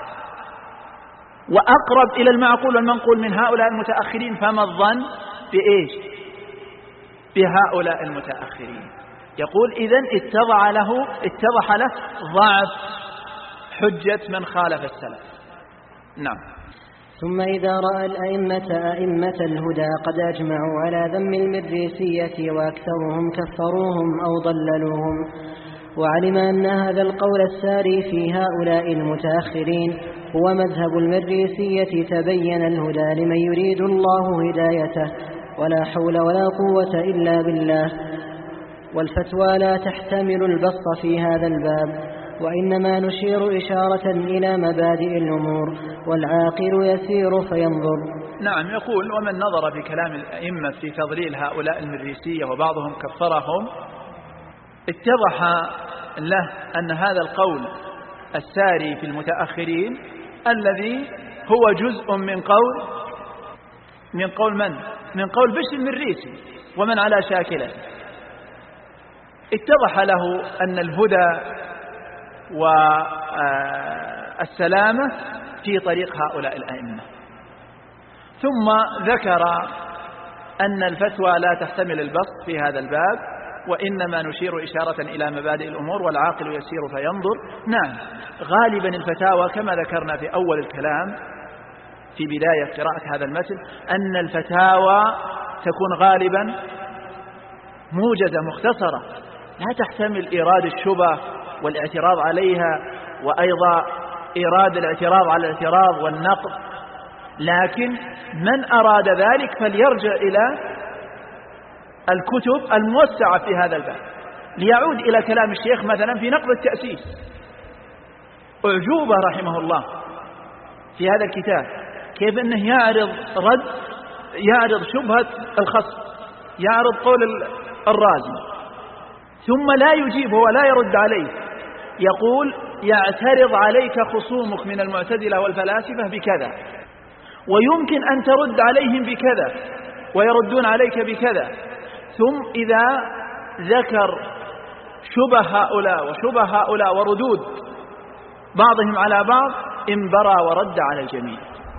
وأقرب إلى المعقول والمنقول من هؤلاء المتأخرين، فما الظن بإيش؟ بهؤلاء المتأخرين. يقول إذن اتضح له ضعف حجة من خالف السلف. نعم. ثم إذا رأى أئمة الهدى قد أجمعوا على ذم المريسية وأكثرهم كفروهم أو ضللوهم، وعلم أن هذا القول الساري في هؤلاء المتأخرين هو مذهب المريسية، تبين الهدى لمن يريد الله هدايته، ولا حول ولا قوة إلا بالله. والفتوى لا تحتمل البسط في هذا الباب، وإنما نشير إشارة إلى مبادئ الأمور، والعاقل يسير فينظر. نعم. يقول: ومن نظر في كلام الأئمة في تضليل هؤلاء المريسية وبعضهم كفرهم، اتضح له أن هذا القول الساري في المتأخرين الذي هو جزء من قول من؟ من قول بشر المريسي ومن على شاكله. اتضح له أن الهدى والسلامة في طريق هؤلاء الأئمة. ثم ذكر أن الفتوى لا تحتمل البسط في هذا الباب، وإنما نشير إشارة إلى مبادئ الأمور، والعاقل يسير فينظر. نعم. غالبا الفتاوى كما ذكرنا في أول الكلام في بداية قراءة هذا المتن، أن الفتاوى تكون غالبا موجزة مختصرة، لا تحتمل إيراد الشبه والاعتراض عليها، وأيضا إيراد الاعتراض على الاعتراض والنقد. لكن من أراد ذلك فليرجع إلى الكتب الموسعة في هذا الباب، ليعود إلى كلام الشيخ مثلا في نقد التأسيس. أعجوبة رحمه الله في هذا الكتاب كيف أنه يعرض شبهة الخصم، يعرض قول الرازي، ثم لا يجيبه ولا يرد عليه. يقول: يعترض عليك خصومك من المعتزلة والفلاسفة بكذا، ويمكن أن ترد عليهم بكذا ويردون عليك بكذا. ثم إذا ذكر شبه هؤلاء وشبه هؤلاء وردود بعضهم على بعض، انبرى ورد على الجميع.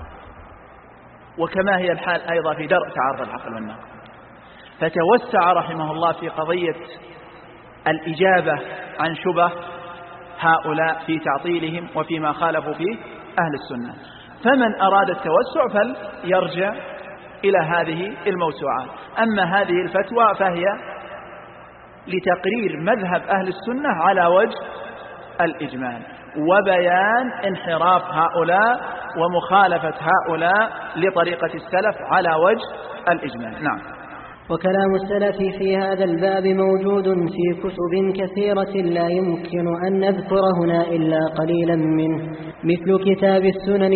وكما هي الحال أيضا في درء تعارض العقل والنقل. فتوسع رحمه الله في قضية الإجابة عن شبه هؤلاء في تعطيلهم وفيما خالفوا فيه أهل السنة. فمن أراد التوسع فليرجع إلى هذه الموسوعات. أما هذه الفتوى فهي لتقرير مذهب أهل السنة على وجه الإجمال، وبيان انحراف هؤلاء ومخالفة هؤلاء لطريقة السلف على وجه الإجمال. نعم. وكلام السلف في هذا الباب موجود في كتب كثيرة لا يمكن أن نذكر هنا إلا قليلا منه، مثل كتاب السنن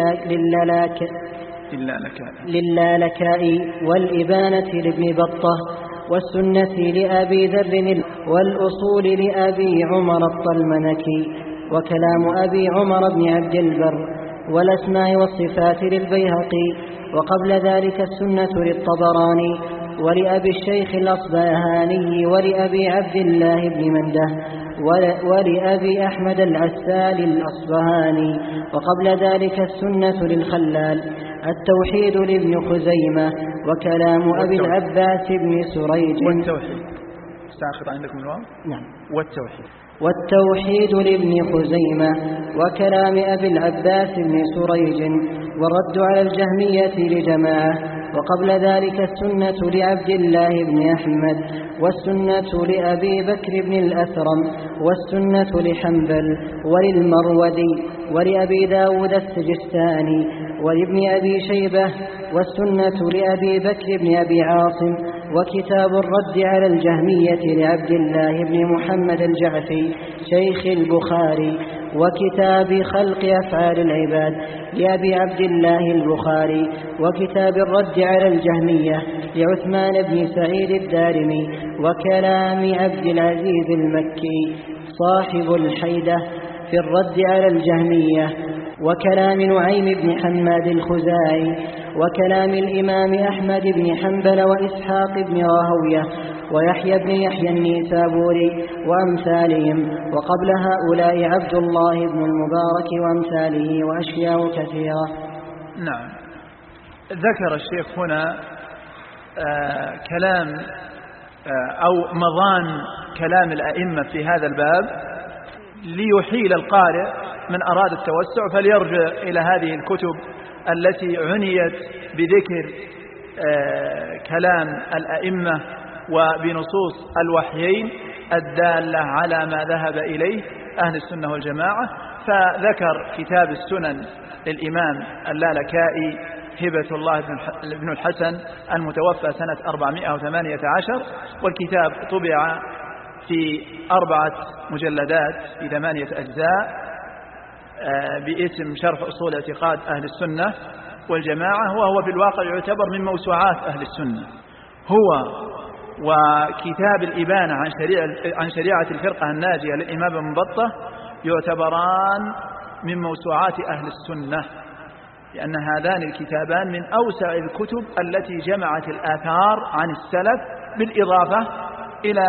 للالكائي، والإبانة لابن بطة، والسنة لأبي ذر، والأصول لأبي عمر الطلمنكي، وكلام أبي عمر بن عبد البر، والأسماء والصفات للبيهقي، وقبل ذلك السنة للطبراني، ولأبي الشيخ الأصبهاني ولأبي عبد الله بن منده ولأبي أحمد العسال الأصبهاني. وقبل ذلك السنة للخلال، التوحيد لابن خزيمة، وكلام أبي العباس بن سريج. والتوحيد استعقد عندكم الواو؟ نعم. والتوحيد لابن خزيمة، وكلام أبي العباس بن سريج، والرد على الجهمية لجماعة. وقبل ذلك السنة لعبد الله بن أحمد، والسنة لأبي بكر بن الأثرم، والسنة لحنبل وللمروذي ولأبي داود السجستاني ولابن أبي شيبة، والسنة لأبي بكر بن أبي عاصم. وكتاب الرد على الجهمية لعبد الله بن محمد الجعفي شيخ البخاري. وكتاب خلق أفعال العباد لأبي عبد الله البخاري. وكتاب الرد على الجهمية لعثمان بن سعيد الدارمي. وكلام عبد العزيز المكي صاحب الحيدة في الرد على الجهمية. وكلام نعيم بن حماد الخزاعي. وكلام الإمام أحمد بن حنبل وإسحاق بن راهوية ويحيى بن يحيى النيسابوري وأمثالهم. وقبل هؤلاء عبد الله بن المبارك وأمثاله وأشياء كثيرة. نعم. ذكر الشيخ هنا كلام أو مضان كلام الأئمة في هذا الباب ليحيل القارئ من أراد التوسع فليرجع إلى هذه الكتب التي عنيت بذكر كلام الأئمة وبنصوص الوحيين الدالة على ما ذهب إليه أهل السنة والجماعة. فذكر كتاب السنن للإمام اللالكائي هبة الله بن الحسن المتوفى سنة 418، والكتاب طبع في 4 مجلدات في 8 أجزاء باسم شرح أصول اعتقاد أهل السنة والجماعة، وهو في الواقع يعتبر من موسوعات أهل السنة. هو وكتاب الإبانة عن شريعة الفرقة الناجية للإمام ابن بطة يعتبران من موسوعات أهل السنة، لأن هذان الكتابان من أوسع الكتب التي جمعت الآثار عن السلف بالإضافة إلى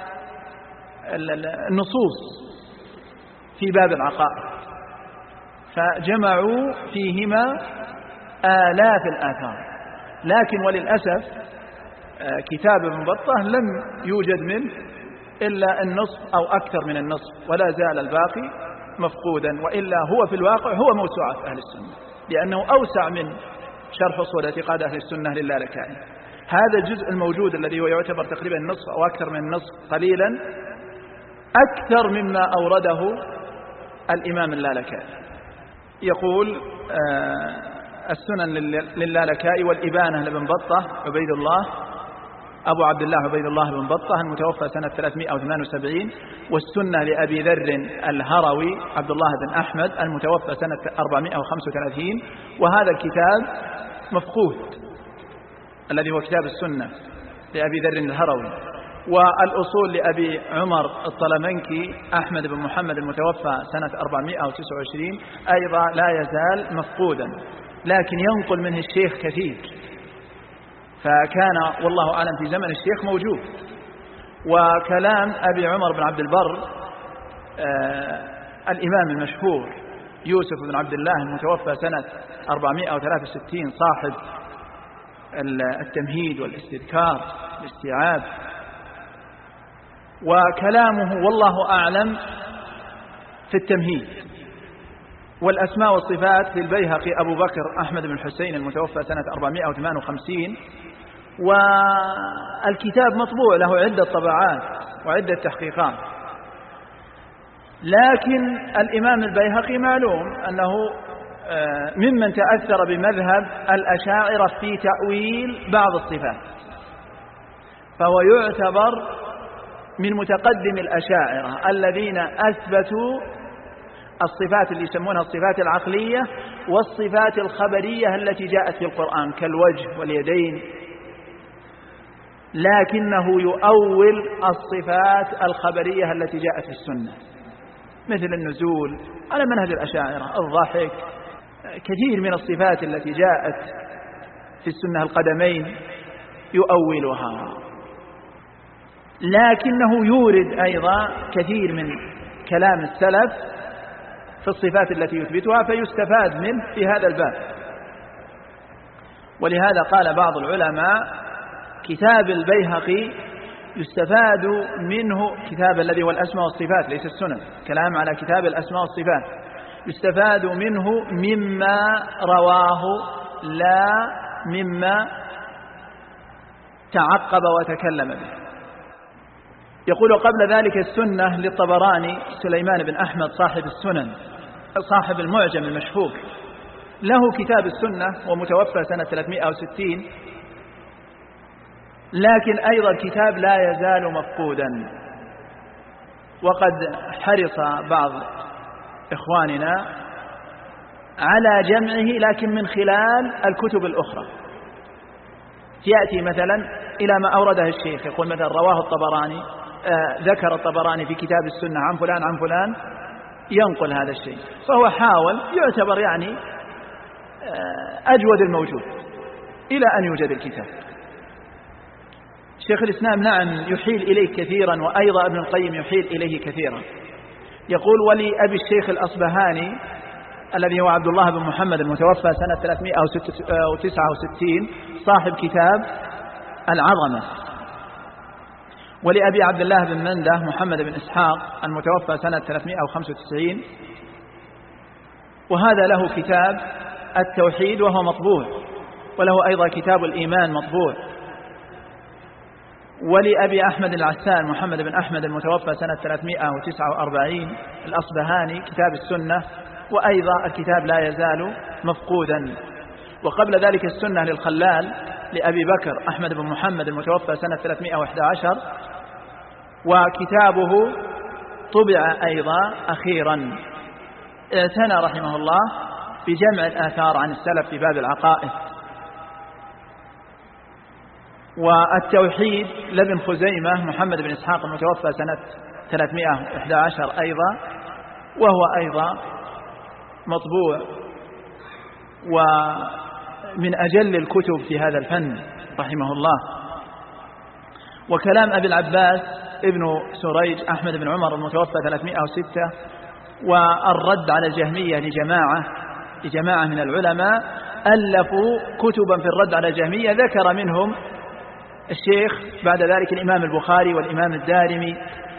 النصوص في باب العقائد، فجمعوا فيهما آلاف الآثار. لكن وللأسف كتاب ابن بطة لم يوجد منه إلا النصف أو أكثر من النصف، ولا زال الباقي مفقودا، وإلا هو في الواقع هو موسوعة أهل السنة، لأنه أوسع من شرح أصول اعتقاد أهل السنة للالكائي. هذا الجزء الموجود الذي هو يعتبر تقريبا النصف أو أكثر من النصف قليلا أكثر مما أورده الإمام اللالكائي. يقول السنن للالكائي والإبانة لابن بطة عبيد الله أبو عبد الله عبيد الله بن بطة المتوفى سنة 378، والسنة لأبي ذر الهروي عبد الله بن أحمد المتوفى سنة 435. وهذا الكتاب مفقود الذي هو كتاب السنة لأبي ذر الهروي. والأصول لأبي عمر الطلمنكي أحمد بن محمد المتوفى سنة 429 أيضا لا يزال مفقودا، لكن ينقل منه الشيخ كثير، فكان والله أعلم في زمن الشيخ موجود. وكلام أبي عمر بن عبد البر الإمام المشهور يوسف بن عبد الله المتوفى سنة 463 صاحب التمهيد والاستذكار والاستيعاب. وكلامه والله أعلم في التمهيد والأسماء والصفات للبيهقي أبو بكر أحمد بن الحسين المتوفى سنة 458. والكتاب مطبوع له عدة طبعات وعدة تحقيقات، لكن الإمام البيهقي معلوم أنه ممن تأثر بمذهب الأشاعرة في تأويل بعض الصفات، فهو يعتبر من متقدم الأشاعرة الذين أثبتوا الصفات اللي يسمونها الصفات العقلية والصفات الخبرية التي جاءت في القرآن كالوجه واليدين، لكنه يؤول الصفات الخبرية التي جاءت في السنة مثل النزول على منهج الأشاعرة، الضحك، كثير من الصفات التي جاءت في السنة، القدمين، يؤولها. لكنه يورد أيضا كثير من كلام السلف في الصفات التي يثبتها فيستفاد منه في هذا الباب. ولهذا قال بعض العلماء كتاب البيهقي يستفاد منه، كتاب الذي هو الأسماء والصفات ليس السنن، كلام على كتاب الأسماء والصفات، يستفاد منه مما رواه لا مما تعقب وتكلم به. يقول قبل ذلك السنة للطبراني سليمان بن أحمد صاحب السنن صاحب المعجم المشهور، له كتاب السنة ومتوفى سنة 360، لكن أيضا الكتاب لا يزال مفقودا. وقد حرص بعض إخواننا على جمعه لكن من خلال الكتب الأخرى. يأتي مثلا إلى ما أورده الشيخ، يقول مثلا رواه الطبراني، ذكر الطبراني في كتاب السنة عن فلان عن فلان، ينقل هذا الشيء، فهو حاول يعتبر يعني أجود الموجود إلى أن يوجد الكتاب. شيخ الإسلام نعم يحيل إليه كثيرا، وأيضا ابن القيم يحيل إليه كثيرا. يقول ولأبي الشيخ الأصبهاني الذي هو عبد الله بن محمد المتوفى سنة 369 صاحب كتاب العظمة. ولأبي عبد الله بن منده محمد بن إسحاق المتوفى سنة 395، وهذا له كتاب التوحيد وهو مطبوع، وله أيضا كتاب الإيمان مطبوع. ولأبي أحمد العسان محمد بن أحمد المتوفى سنة 349 الأصبهاني كتاب السنة، وأيضا الكتاب لا يزال مفقودا. وقبل ذلك السنة للخلال لأبي بكر أحمد بن محمد المتوفى سنة 311، وكتابه طبع أيضا أخيرا. اعتنى رحمه الله بجمع الآثار عن السلف في باب العقائد. والتوحيد لابن خزيمة محمد بن إسحاق المتوفى سنة 311 أيضا، وهو أيضا مطبوع ومن أجل الكتب في هذا الفن رحمه الله. وكلام أبي العباس ابن سريج أحمد بن عمر المتوفى 306، والرد على الجهمية لجماعة من العلماء ألفوا كتبا في الرد على الجهمية، ذكر منهم الشيخ بعد ذلك الإمام البخاري والإمام الدارمي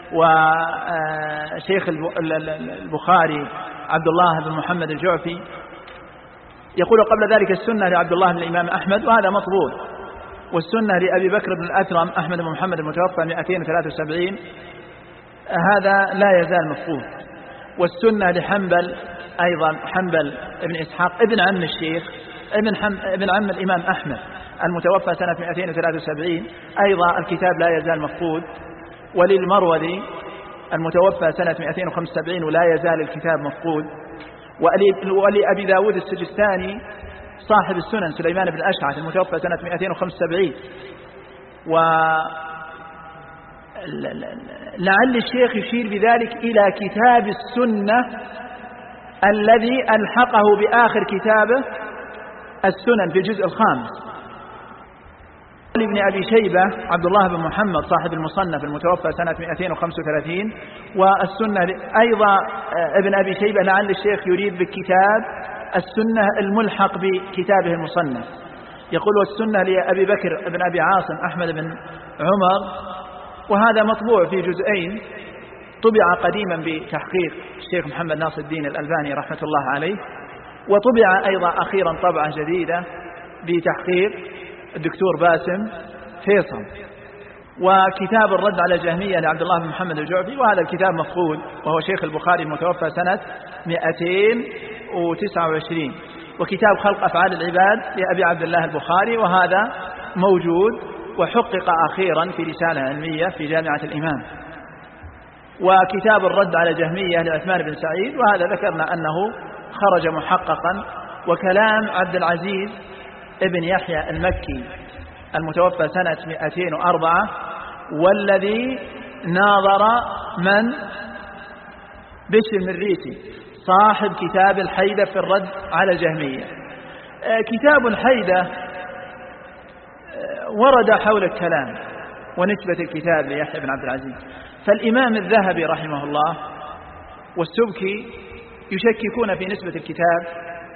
وشيخ البخاري عبد الله بن محمد الجعفي. يقول قبل ذلك السنة لعبد الله بن الإمام أحمد وهذا مطبوع، والسنة لأبي بكر بن الأثرم أحمد بن محمد المتوفى 273 هذا لا يزال مفقود. والسنة لحنبل أيضا حنبل ابن إسحاق ابن عم الشيخ ابن عم الإمام أحمد المتوفى سنة 273 أيضا الكتاب لا يزال مفقود. وللمروذي المتوفى سنة 275 ولا يزال الكتاب مفقود. ولأبي داود السجستاني صاحب السنن سليمان بن أشعث المتوفى سنة 275. لعل الشيخ يشير بذلك إلى كتاب السنة الذي ألحقه بآخر كتابه السنن في الجزء الخامس. لابن أبي شيبة عبد الله بن محمد صاحب المصنف المتوفى سنة 235. والسنة أيضا ابن أبي شيبة لعل الشيخ يريد بالكتاب السنة الملحق بكتابه المصنف. يقول والسنة لأبي بكر ابن أبي عاصم أحمد بن عمر، وهذا مطبوع في جزئين، طبع قديما بتحقيق الشيخ محمد ناصر الدين الألباني رحمة الله عليه، وطبع أيضا أخيرا طبعة جديدة بتحقيق الدكتور باسم فيصل. وكتاب الرد على الجهمية لعبد الله بن محمد الجعفي، وهذا الكتاب مفقود، وهو شيخ البخاري المتوفى سنة 229. وكتاب خلق أفعال العباد لأبي عبد الله البخاري، وهذا موجود وحقق أخيرا في رسالة علمية في جامعة الإمام. وكتاب الرد على الجهمية لعثمان بن سعيد، وهذا ذكرنا أنه خرج محققا. وكلام عبد العزيز ابن يحيى المكي المتوفى سنة 204، والذي ناظر من بشر المريسي صاحب كتاب الحيدة في الرد على الجهمية. كتاب الحيدة ورد حول الكلام ونسبة الكتاب ليحيى بن عبد العزيز. فالإمام الذهبي رحمه الله والسبكي يشككون في نسبة الكتاب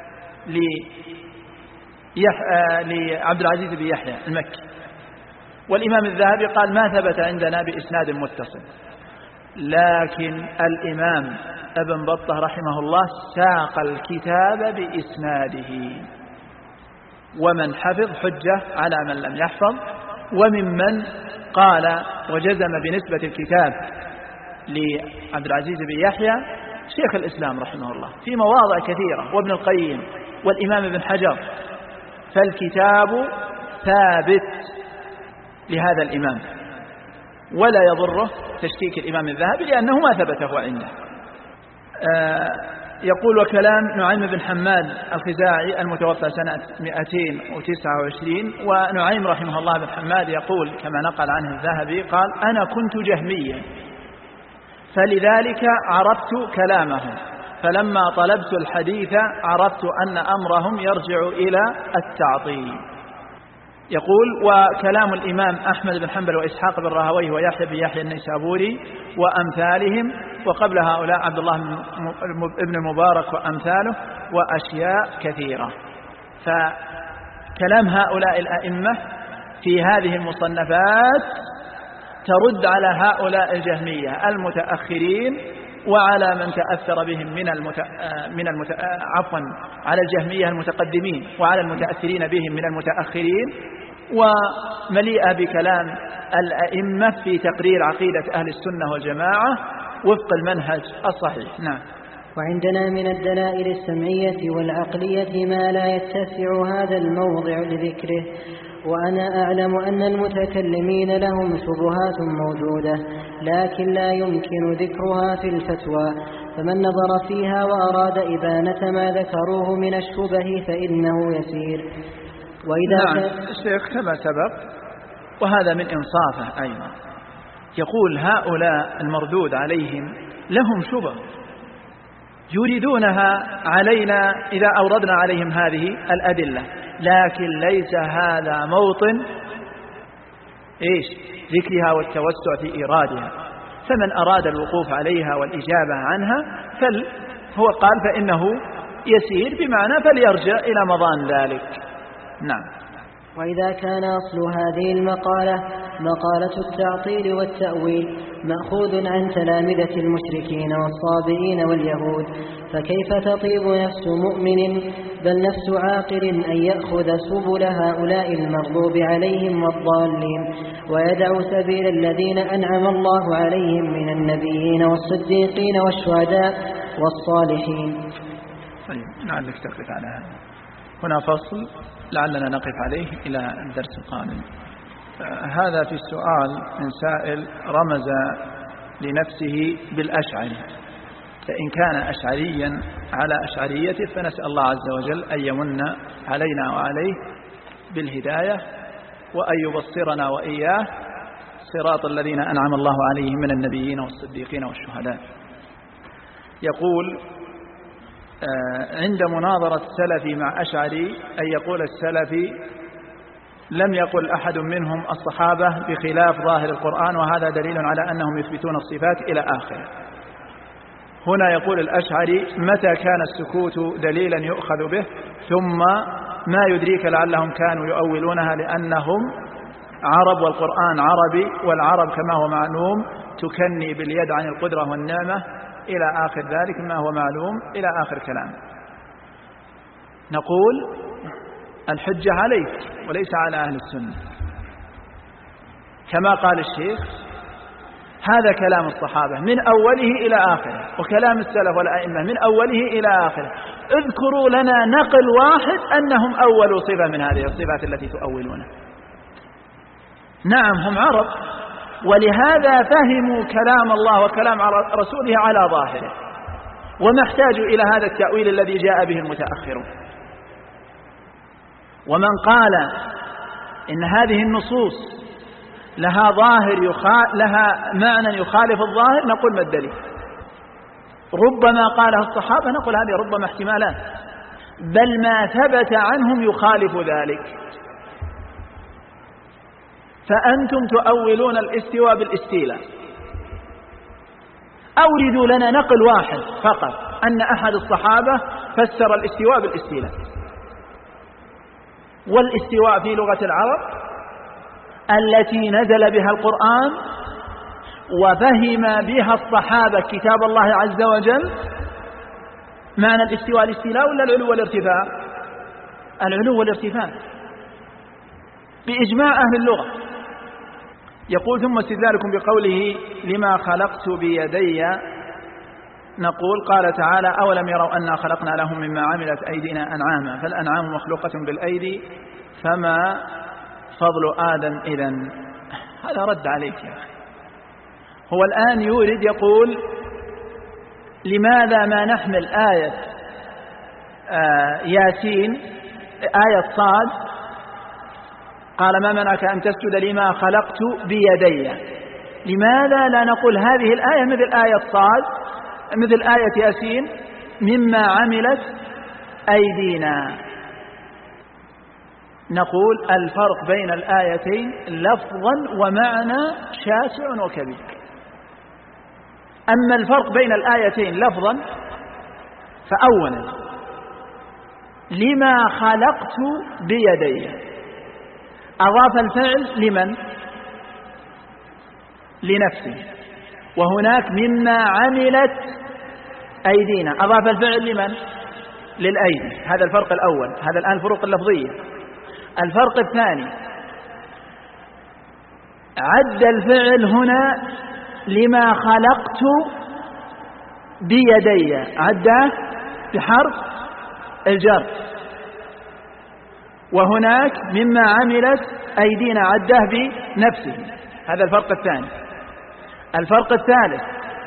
لعبد العزيز بن يحيى المكي، والإمام الذهبي قال ما ثبت عندنا بإسناد متصل. لكن الإمام ابن بطة رحمه الله ساق الكتاب بإسناده، ومن حفظ حجة على من لم يحفظ. وممن قال وجزم بنسبة الكتاب لعبد العزيز بن يحيى شيخ الإسلام رحمه الله في مواضع كثيرة، وابن القيم والإمام ابن حجر. فالكتاب ثابت لهذا الإمام، ولا يضره تشكيك الإمام الذهبي لأنه ما ثبته عنده. يقول وكلام نعيم بن حماد الخزاعي المتوفى سنة 229. ونعيم رحمه الله بن حماد يقول كما نقل عنه الذهبي قال أنا كنت جهميا فلذلك عرفت كلامهم، فلما طلبت الحديث عرفت أن أمرهم يرجع إلى التعطيل. يقول وكلام الإمام أحمد بن حنبل وإسحاق بن راهويه ويحيى بن يحيى النيسابوري وأمثالهم، وقبل هؤلاء عبد الله بن المبارك وأمثاله وأشياء كثيرة. فكلام هؤلاء الأئمة في هذه المصنفات ترد على هؤلاء الجهمية المتأخرين وعلى من تأثر بهم على الجهمية المتقدمين وعلى المتأثرين بهم من المتأخرين، ومليئة بكلام الأئمة في تقرير عقيدة أهل السنة والجماعة وفق المنهج الصحيح. نعم. وعندنا من الدلائل السمعية والعقلية ما لا يتسع هذا الموضع لذكره، وأنا أعلم أن المتكلمين لهم شبهات موجودة لكن لا يمكن ذكرها في الفتوى، فمن نظر فيها وأراد إبانة ما ذكروه من الشبه فإنه يسير. وإذا الشيخ كما سبق وهذا من إنصافه أيضا يقول هؤلاء المردود عليهم لهم شبه يريدونها علينا إذا أوردنا عليهم هذه الأدلة، لكن ليس هذا موطن ذكرها والتوسع في إيرادها. فمن أراد الوقوف عليها والإجابة عنها هو قال فإنه يسير، بمعنى فليرجع إلى مضان ذلك. نعم. وإذا كان أصل هذه المقالة مقالة التعطيل والتأويل مأخوذ عن تلامذة المشركين والصابئين واليهود، فكيف تطيب نفس مؤمن بل نفس عاقل أن يأخذ سبل هؤلاء المغضوب عليهم والضالين ويدع سبيل الذين أنعم الله عليهم من النبيين والصديقين والشهداء والصالحين. طيب لعلك تقف على هذا. هنا فصل لعلنا نقف عليه إلى الدرس القادم. هذا في السؤال من سائل رمز لنفسه بالأشعري، فإن كان أشعريا على أشعريته فنسأل الله عز وجل أن يمن علينا وعليه بالهداية وأن يبصرنا وإياه صراط الذين أنعم الله عليهم من النبيين والصديقين والشهداء. يقول عند مناظرة السلفي مع أشعري أن يقول السلفي لم يقل أحد منهم الصحابة بخلاف ظاهر القرآن وهذا دليل على أنهم يثبتون الصفات إلى آخره. هنا يقول الأشعري متى كان السكوت دليلا يؤخذ به، ثم ما يدريك لعلهم كانوا يؤولونها لأنهم عرب والقرآن عربي والعرب كما هو معلوم تكني باليد عن القدرة والنعمة إلى آخر ذلك ما هو معلوم إلى آخر كلام. نقول الحجة عليك وليس على أهل السنة كما قال الشيخ، هذا كلام الصحابة من أوله إلى آخره وكلام السلف والأئمة من أوله إلى آخره. اذكروا لنا نقل واحد أنهم أولوا صفة من هذه الصفات التي تؤولونها. نعم هم عرب، ولهذا فهموا كلام الله وكلام رسوله على ظاهره وما احتاجوا إلى هذا التأويل الذي جاء به المتأخرون. ومن قال إن هذه النصوص لها لها معنى يخالف الظاهر نقول ما الدليل؟ ربما قالها الصحابة نقول هذه ربما احتمالات، بل ما ثبت عنهم يخالف ذلك. فأنتم تؤولون الاستواء بالاستيلاء. أوردوا لنا نقل واحد فقط أن أحد الصحابة فسر الاستواء بالاستيلاء. والاستواء في لغة العرب التي نزل بها القرآن وفهم بها الصحابة كتاب الله عز وجل، معنى الاستواء الاستيلاء ولا العلو والارتفاع؟ العلو والارتفاع بإجماع أهل اللغة. يقول ثم استدلالكم بقوله لما خلقت بيدي، نقول قال تعالى أولم يروا أنا خلقنا لهم مما عملت أيدينا أنعاما فالأنعام مخلوقة بالأيدي فما فضل آدم إذن. هذا رد عليك يا أخي. هو الآن يورد يقول لماذا ما نحمل آية ياسين آية صاد قال ما منعك أن تسجد لما خلقت بيدي، لماذا لا نقول هذه الآية مثل آية صاد مثل آية ياسين مما عملت أيدينا؟ نقول الفرق بين الآيتين لفظا ومعنى شاسع وكبير. أما الفرق بين الآيتين لفظا فأولا لما خلقت بيدي أضاف الفعل لمن؟ لنفسه. وهناك مما عملت أيدينا أضاف الفعل لمن؟ للأيدي. هذا الفرق الأول. هذا الآن الفروق اللفظية. الفرق الثاني عد الفعل هنا لما خلقت بيدي، عده بحرف الجر، وهناك مما عملت أيدينا عده بنفسه. هذا الفرق الثاني. الفرق الثالث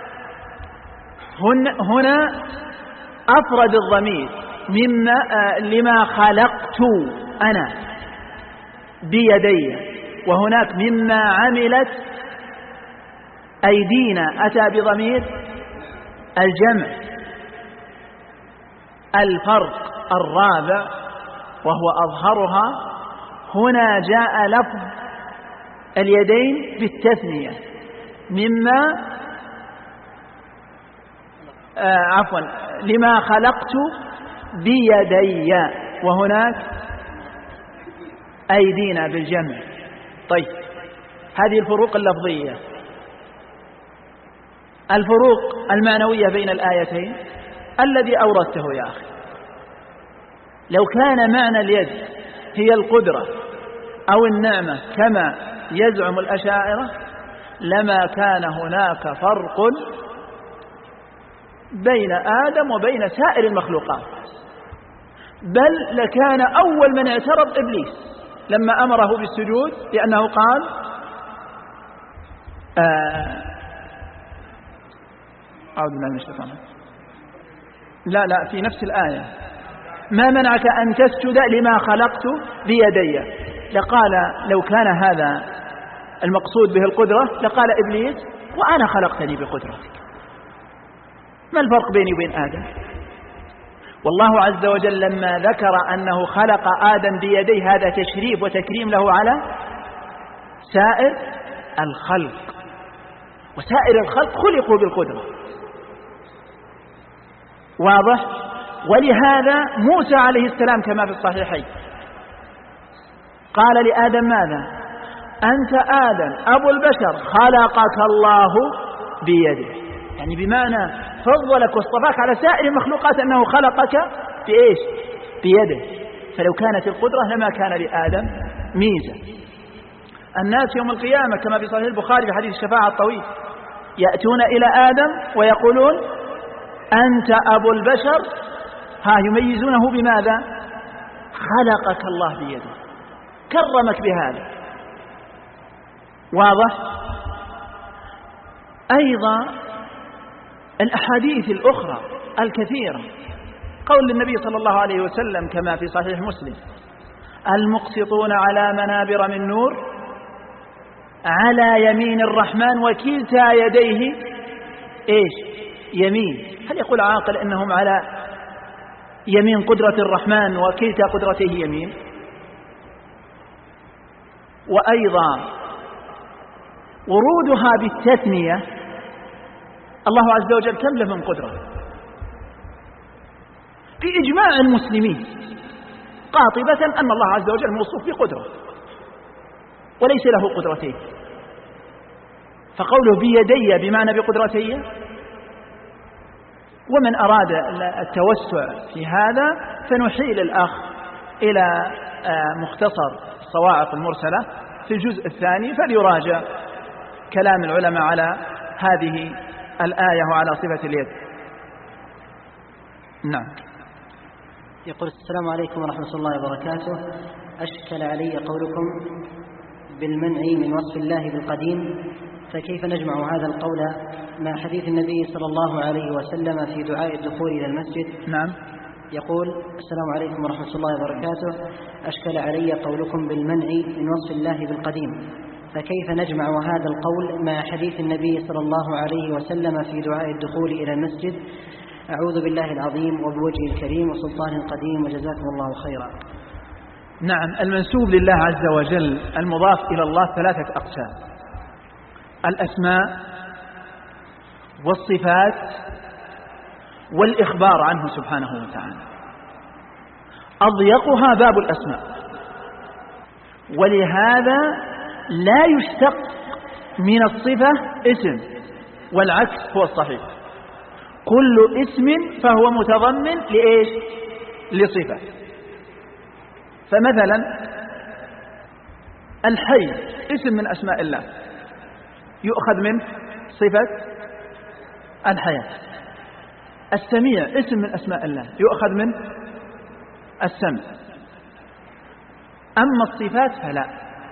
هنا أفرد الضمير لما خلقت أنا بيدي، وهناك مما عملت أيدينا أتى بضمير الجمع. الفرق الرابع وهو أظهرها هنا جاء لفظ اليدين بالتثنية مما لما خلقت بيدي، وهناك أيدينا بالجمع. طيب هذه الفروق اللفظية. الفروق المعنوية بين الآيتين الذي أوردته يا أخي، لو كان معنى اليد هي القدرة أو النعمة كما يزعم الأشاعرة لما كان هناك فرق بين آدم وبين سائر المخلوقات، بل لكان أول من اعترض إبليس لما أمره بالسجود لأنه قال أعوذ بالله من الشيطان. لا في نفس الآية ما منعك أن تسجد لما خلقت بيدي، لقال لو كان هذا المقصود به القدرة لقال إبليس وأنا خلقتني بقدرتك. ما الفرق بيني وبين آدم؟ والله عز وجل لما ذكر أنه خلق آدم بيديه هذا تشريف وتكريم له على سائر الخلق، وسائر الخلق خلقوا بالقدرة. واضح؟ ولهذا موسى عليه السلام كما في الصحيحين قال لآدم ماذا؟ أنت آدم أبو البشر خلقك الله بيده، يعني بمعنى فضلك واصطفاك على سائر المخلوقات أنه خلقك بإيش؟ بيده. فلو كانت القدرة لما كان لآدم ميزة. الناس يوم القيامة كما في صحيح البخاري في حديث الشفاعة الطويل يأتون إلى آدم ويقولون أنت أبو البشر، يميزونه بماذا؟ خلقك الله بيده، كرمك بهذا. واضح؟ أيضا الأحاديث الأخرى الكثيرة، قول النبي صلى الله عليه وسلم كما في صحيح مسلم المقسطون على منابر من نور على يمين الرحمن وكلتا يديه إيش؟ يمين. هل يقول عاقل إنهم على يمين قدرة الرحمن وكلتا قدرته يمين؟ وأيضا ورودها بالتثنية الله عز وجل كم له من قدرة في إجماع المسلمين قاطبة أن الله عز وجل موصوف بقدرة وليس له قدرتين، فقوله بيدي بمعنى بقدرتي. ومن أراد التوسع في هذا فنحيل الأخ إلى مختصر الصواعق المرسلة في الجزء الثاني فليراجع كلام العلماء على هذه الآية وعلى صفة اليد. نعم. يقول السلام عليكم ورحمة الله وبركاته. أشكل علي قولكم بالمنع من وصف الله بالقديم، فكيف نجمع هذا القول مع حديث النبي صلى الله عليه وسلم في دعاء الدخول إلى المسجد؟ نعم. يقول السلام عليكم ورحمة الله وبركاته. أشكل علي قولكم بالمنع من وصف الله بالقديم، فكيف نجمع هذا القول مع حديث النبي صلى الله عليه وسلم في دعاء الدخول إلى المسجد؟ أعوذ بالله العظيم وبوجهه الكريم وسلطانه القديم وجزاكم الله خيرا. نعم. المنسوب لله عز وجل المضاف إلى الله ثلاثة أقسام: الأسماء والصفات والإخبار عنه سبحانه وتعالى. أضيقها باب الأسماء، ولهذا لا يشتق من الصفة اسم، والعكس هو الصحيح. كل اسم فهو متضمن لإيش؟ لصفة. فمثلا الحي اسم من أسماء الله يؤخذ من صفة الحياة. السميع اسم من أسماء الله يؤخذ من السمع. أما الصفات فلا،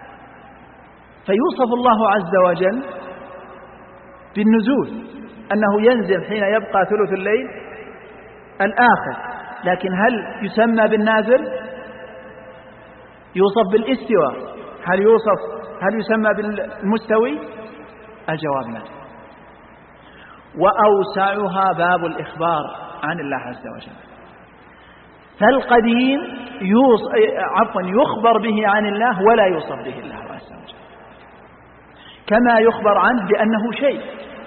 فيوصف الله عز وجل بالنزول، أنه ينزل حين يبقى ثلث الليل الآخر، لكن هل يسمى بالنازل؟ يوصف بالاستواء، هل يسمى بالمستوي؟ الجواب لا. وأوسعها باب الإخبار عن الله عز وجل. فالقديم يخبر به عن الله ولا يوصف به الله عز وجل، كما يخبر عنه بأنه شيء.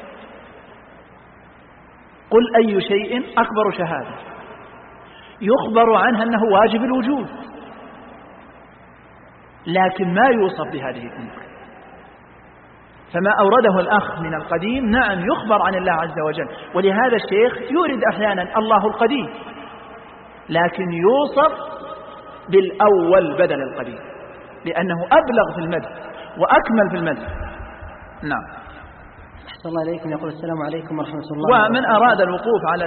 قل أي شيء أكبر شهادة، يخبر عنه أنه واجب الوجود، لكن ما يوصف بهذه الأمور. فما أورده الأخ من القديم نعم يخبر عن الله عز وجل، ولهذا الشيخ يورد أحيانا الله القديم، لكن يوصف بالأول بدل القديم، لأنه أبلغ في المدح وأكمل في المدح. نعم. أحسن الله إليكم. يقول السلام عليكم ورحمة الله. ومن أراد الوقوف على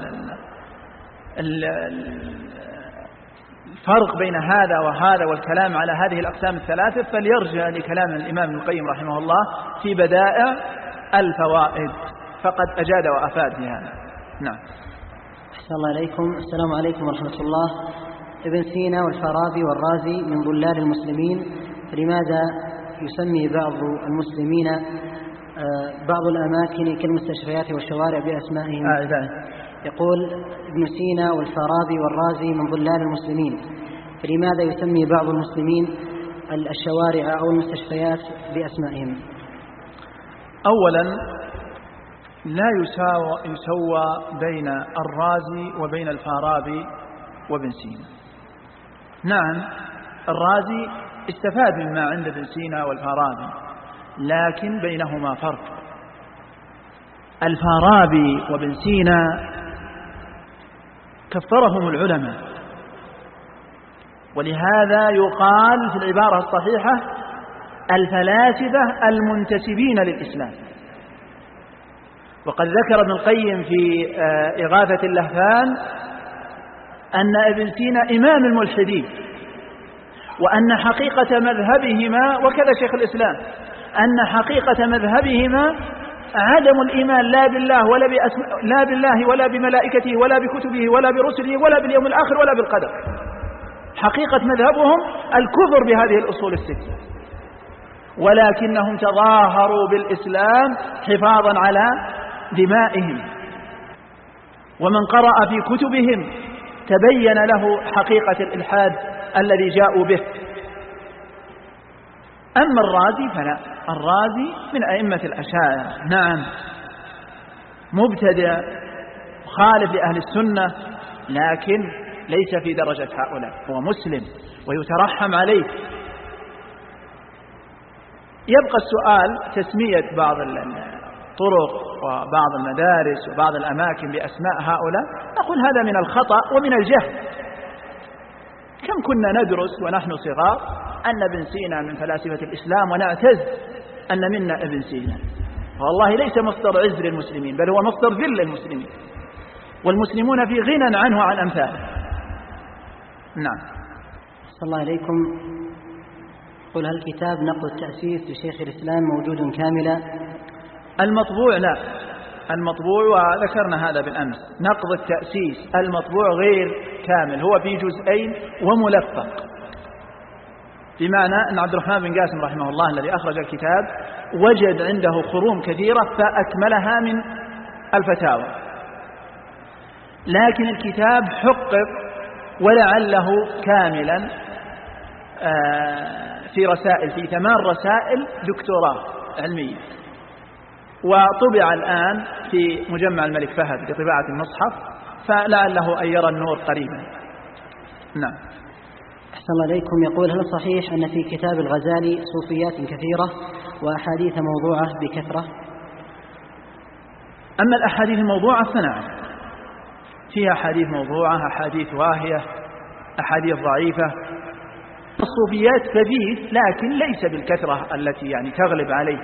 الفرق بين هذا وهذا والكلام على هذه الأقسام الثلاثة فليرجع لكلام الإمام ابن القيم رحمه الله في بدائع الفوائد، فقد أجاد وأفاد في هذا. نعم. أحسن الله إليكم. السلام عليكم ورحمة الله. ابن سينا والفارابي والرازي من ضلال المسلمين، لماذا يسمي بعض المسلمين بعض الأماكن كالمستشفيات والشوارع بأسمائهم؟ يقول ابن سينا والفارابي والرازي من ضلال المسلمين، فلماذا يسمي بعض المسلمين الشوارع أو المستشفيات بأسمائهم؟ أولا لا يسوى بين الرازي وبين الفارابي وابن سينا. نعم الرازي استفاد مما عند ابن سينا والفارابي، لكن بينهما فرق. الفارابي وابن سينا كفرهم العلماء، ولهذا يقال في العبارة الصحيحة الفلاسفة المنتسبين للإسلام. وقد ذكر ابن القيم في إغاثة اللهفان أن ابن سينا إمام الملحدين، وأن حقيقة مذهبهما، وكذا شيخ الإسلام، أن حقيقة مذهبهما عدم الإيمان لا بالله ولا بملائكته ولا بكتبه ولا برسله ولا باليوم الآخر ولا بالقدر. حقيقة مذهبهم الكفر بهذه الأصول الستة، ولكنهم تظاهروا بالإسلام حفاظا على دمائهم، ومن قرأ في كتبهم تبين له حقيقة الإلحاد الذي جاءوا به. أما الرازي فلا، الرازي من أئمة الأشاعرة، نعم مبتدع مخالف لأهل السنة، لكن ليس في درجة هؤلاء، هو مسلم ويترحم عليه. يبقى السؤال تسمية بعض الطرق وبعض المدارس وبعض الأماكن بأسماء هؤلاء، نقول هذا من الخطأ ومن الجهل. كم كنا ندرس ونحن صغار أن ابن سينا من فلاسفة الإسلام ونعتز أن منا ابن سينا، والله ليس مصدر عز للمسلمين بل هو مصدر ذل للمسلمين، والمسلمون في غنى عنه وعن أمثاله. نعم. صلى الله عليكم. قل هل كتاب نقد التأسيس لشيخ الإسلام موجود كاملا؟ المطبوع لا، المطبوع وذكرنا هذا بالأمس، نقد التأسيس المطبوع غير كامل، هو في جزئين وملفق، بمعنى أن عبد الرحمن بن قاسم رحمه الله الذي أخرج الكتاب وجد عنده خروم كثيرة فأكملها من الفتاوى، لكن الكتاب حقق ولعله كاملا في رسائل، في 8 رسائل دكتوراه علمية، وطبع الآن في مجمع الملك فهد لطباعة المصحف، فلعله أن يرى النور قريبا. نعم. أحسن الله عليكم. يقول هل صحيح أن في كتاب الغزالي صوفيات كثيرة وأحاديث موضوعة بكثرة؟ أما الأحاديث الموضوعة فنعم، فيها أحاديث موضوعة، أحاديث واهية، أحاديث ضعيفة. الصوفيات كثير لكن ليس بالكثرة التي يعني تغلب عليه.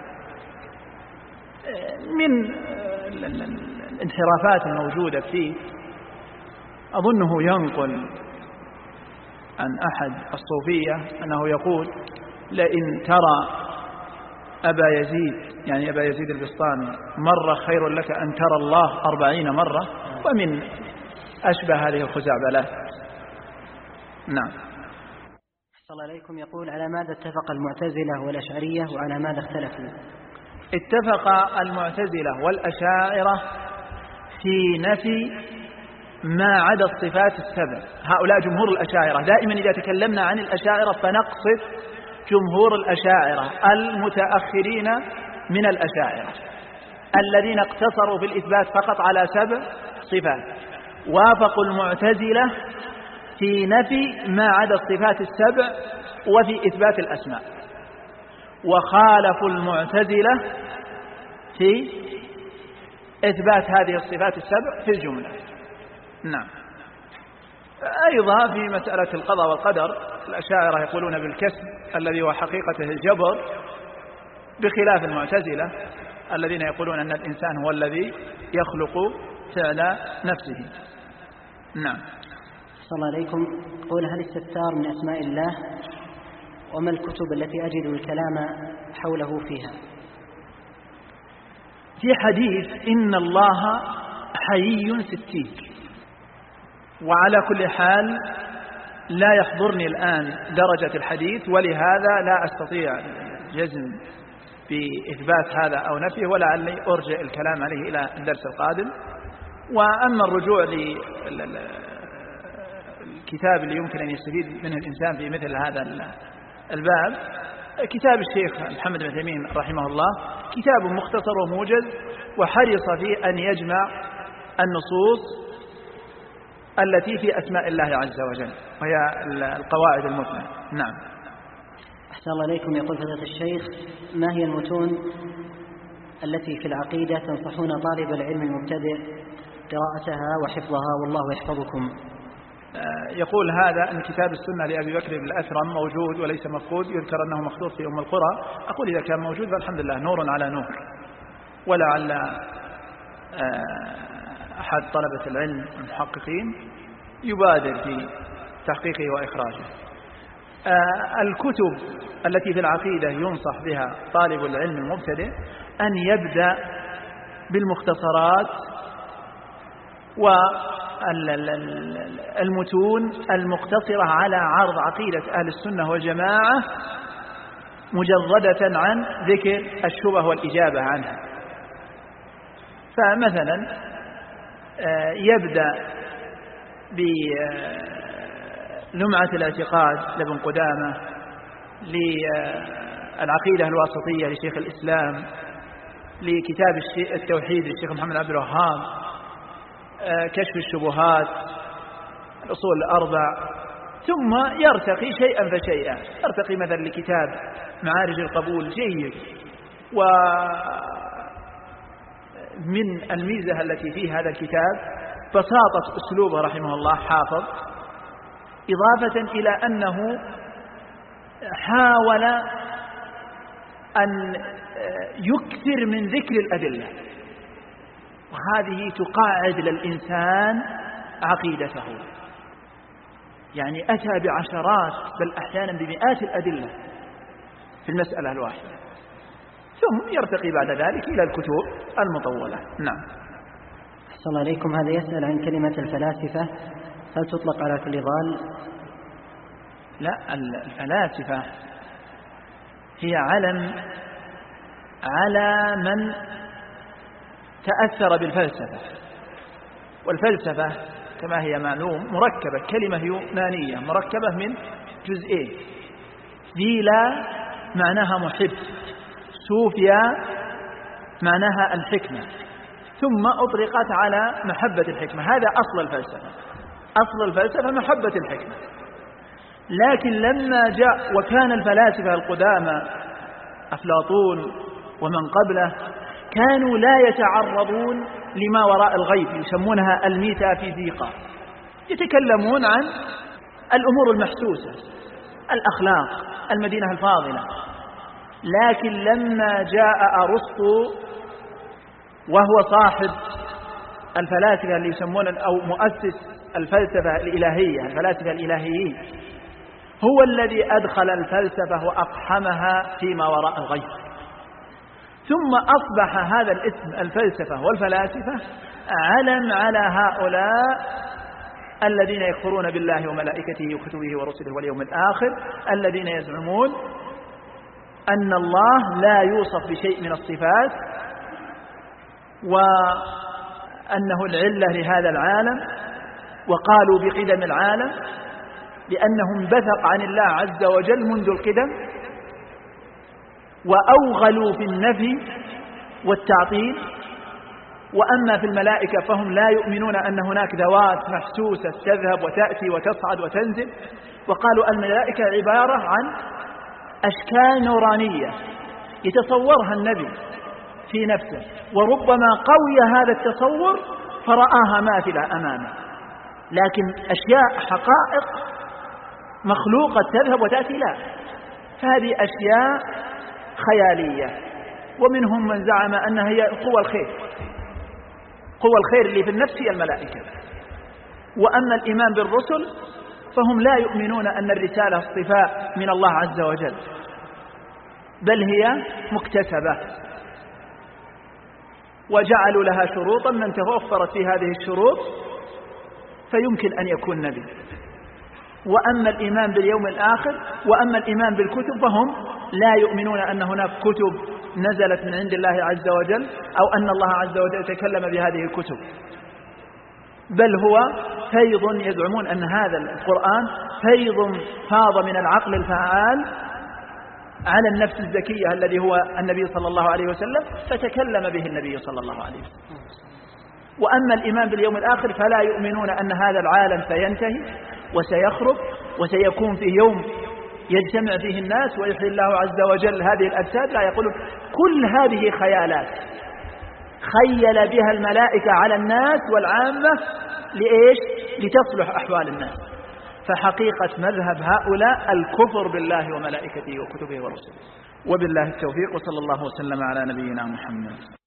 من الانحرافات الموجودة فيه أظنه ينقل عن أحد الصوفية أنه يقول لئن ترى أبا يزيد، يعني أبا يزيد البسطامي، مرة خير لك أن ترى الله 40 مرة، ومن أشبه هذه الخزعبلات. نعم. صلى الله عليكم. يقول على ماذا اتفق المعتزلة والأشعرية وعلى ماذا اختلفوا؟ اتفق المعتزلة والأشاعرة في نفي ما عدا الصفات السبع. هؤلاء جمهور الأشاعرة، دائما إذا تكلمنا عن الأشاعرة فنقصد جمهور الأشاعرة المتأخرين من الأشاعرة الذين اقتصروا في الإثبات فقط على 7 صفات، وافقوا المعتزلة في نفي ما عدا الصفات السبع وفي إثبات الأسماء، وخالفوا المعتزلة في إثبات هذه الصفات السبع في الجملة. نعم. أيضا في مسألة القضاء والقدر الأشاعرة يقولون بالكسب الذي هو حقيقته الجبر، بخلاف المعتزلة الذين يقولون أن الإنسان هو الذي يخلق فعل نفسه. نعم. صلى الله عليكم. قول هل الستار من أسماء الله؟ وما الكتب التي أجد الكلام حوله فيها؟ في حديث إن الله حيي ستير، وعلى كل حال لا يحضرني الآن درجة الحديث، ولهذا لا أستطيع جزم بإثبات هذا أو نفيه، ولعلي أرجع الكلام عليه إلى الدرس القادم. وأما الرجوع للكتاب اللي يمكن أن يستفيد منه الإنسان في مثل هذا الباب، كتاب الشيخ محمد بن تيمية رحمه الله، كتاب مختصر وموجز، وحرص فيه أن يجمع النصوص التي في أسماء الله عز وجل، وهي القواعد المثنى. نعم. أحسن الله عليكم. يقول فضيلة الشيخ ما هي المتون التي في العقيدة تنصحون طالب العلم المبتدئ قراءتها وحفظها والله يحفظكم؟ يقول هذا أن كتاب السنة لأبي بكر بن الأثرم موجود وليس مفقود، يذكر أنه مخطوط في أم القرى. أقول إذا كان موجود فالحمد لله، نور على نور، ولعل أحد طلبة العلم المحققين يبادر في تحقيقه وإخراجه. الكتب التي في العقيدة ينصح بها طالب العلم المبتدئ أن يبدأ بالمختصرات والمتون المقتصرة على عرض عقيدة أهل السنة والجماعة مجردة عن ذكر الشبه والإجابة عنها. فمثلا يبدأ بلمعة الاعتقاد لابن قدامة، العقيدة الواسطية لشيخ الإسلام، لكتاب التوحيد للشيخ محمد عبد الوهاب، كشف الشبهات، الأصول الأربع، ثم يرتقي شيئا فشيئا، يرتقي مثلا لكتاب معارج القبول جيد. ومن الميزة التي في هذا الكتاب بساطة أسلوبه رحمه الله حافظ، إضافة إلى أنه حاول أن يكثر من ذكر الأدلة، وهذه تقاعد للإنسان عقيدته. يعني أتى بعشرات بل أحيانا بمئات الأدلة في المسألة الواحدة، ثم يرتقي بعد ذلك إلى الكتب المطولة. نعم. أحسن الله عليكم. هذا يسأل عن كلمة الفلاسفة، هل تطلق على كل ضال؟ لا، الفلاسفة هي علم على من تأثر بالفلسفة، والفلسفة كما هي معلوم مركبة، كلمة يونانية مركبة من جزئين: فيلا معناها محب، صوفيا معناها الحكمة، ثم أطلقت على محبة الحكمة. هذا أصل الفلسفة، أصل الفلسفة محبة الحكمة. لكن لما جاء وكان الفلاسفة القدامى أفلاطون ومن قبله كانوا لا يتعرضون لما وراء الغيب، يسمونها الميتافيزيقا، يتكلمون عن الأمور المحسوسة، الأخلاق، المدينة الفاضلة. لكن لما جاء أرسطو وهو صاحب الفلاسفة اللي يسمون أو مؤسس الفلسفة الإلهية، الفلاسفة الإلهيين، هو الذي أدخل الفلسفة وأقحمها فيما وراء الغيب. ثم أصبح هذا الاسم الفلسفة والفلاسفة علم على هؤلاء الذين يكفرون بالله وملائكته وكتبه ورسله واليوم الآخر، الذين يزعمون أن الله لا يوصف بشيء من الصفات، وأنه العلة لهذا العالم، وقالوا بقدم العالم لأنهم انبثق عن الله عز وجل منذ القدم، وأوغلوا في النفي والتعطيل. وأما في الملائكة فهم لا يؤمنون أن هناك ذوات محسوسة تذهب وتأتي وتصعد وتنزل، وقالوا الملائكة عبارة عن أشكال نورانية يتصورها النبي في نفسه، وربما قوي هذا التصور فرآها ماثلة أمامه، لكن أشياء حقائق مخلوقة تذهب وتأتي لا، فهذه أشياء خيالية. ومنهم من زعم أنها هي قوى الخير، قوى الخير اللي في النفس هي الملائكة. وأما الإيمان بالرسل فهم لا يؤمنون أن الرسالة اصطفاء من الله عز وجل، بل هي مكتسبة، وجعلوا لها شروطا، من توفرت في هذه الشروط فيمكن أن يكون نبي. وأما الإيمان باليوم الآخر وأما الإيمان بالكتب فهم لا يؤمنون أن هناك كتب نزلت من عند الله عز وجل، أو أن الله عز وجل تكلم بهذه الكتب، بل هو فيض، يزعمون أن هذا القرآن فيض فاض من العقل الفعال على النفس الزكية الذي هو النبي صلى الله عليه وسلم، فتكلم به النبي صلى الله عليه وسلم. وأما الإيمان باليوم الآخر فلا يؤمنون أن هذا العالم سينتهي وسيخرب وسيكون فيه يوم يجتمع فيه الناس ويحيي الله عز وجل هذه الأجساد، لا، يقولون كل هذه خيالات خيل بها الملائكة على الناس والعامة لإيش؟ لتصلح أحوال الناس. فحقيقة مذهب هؤلاء الكفر بالله وملائكته وكتبه ورسله. وبالله التوفيق، وصلى الله وسلم على نبينا محمد.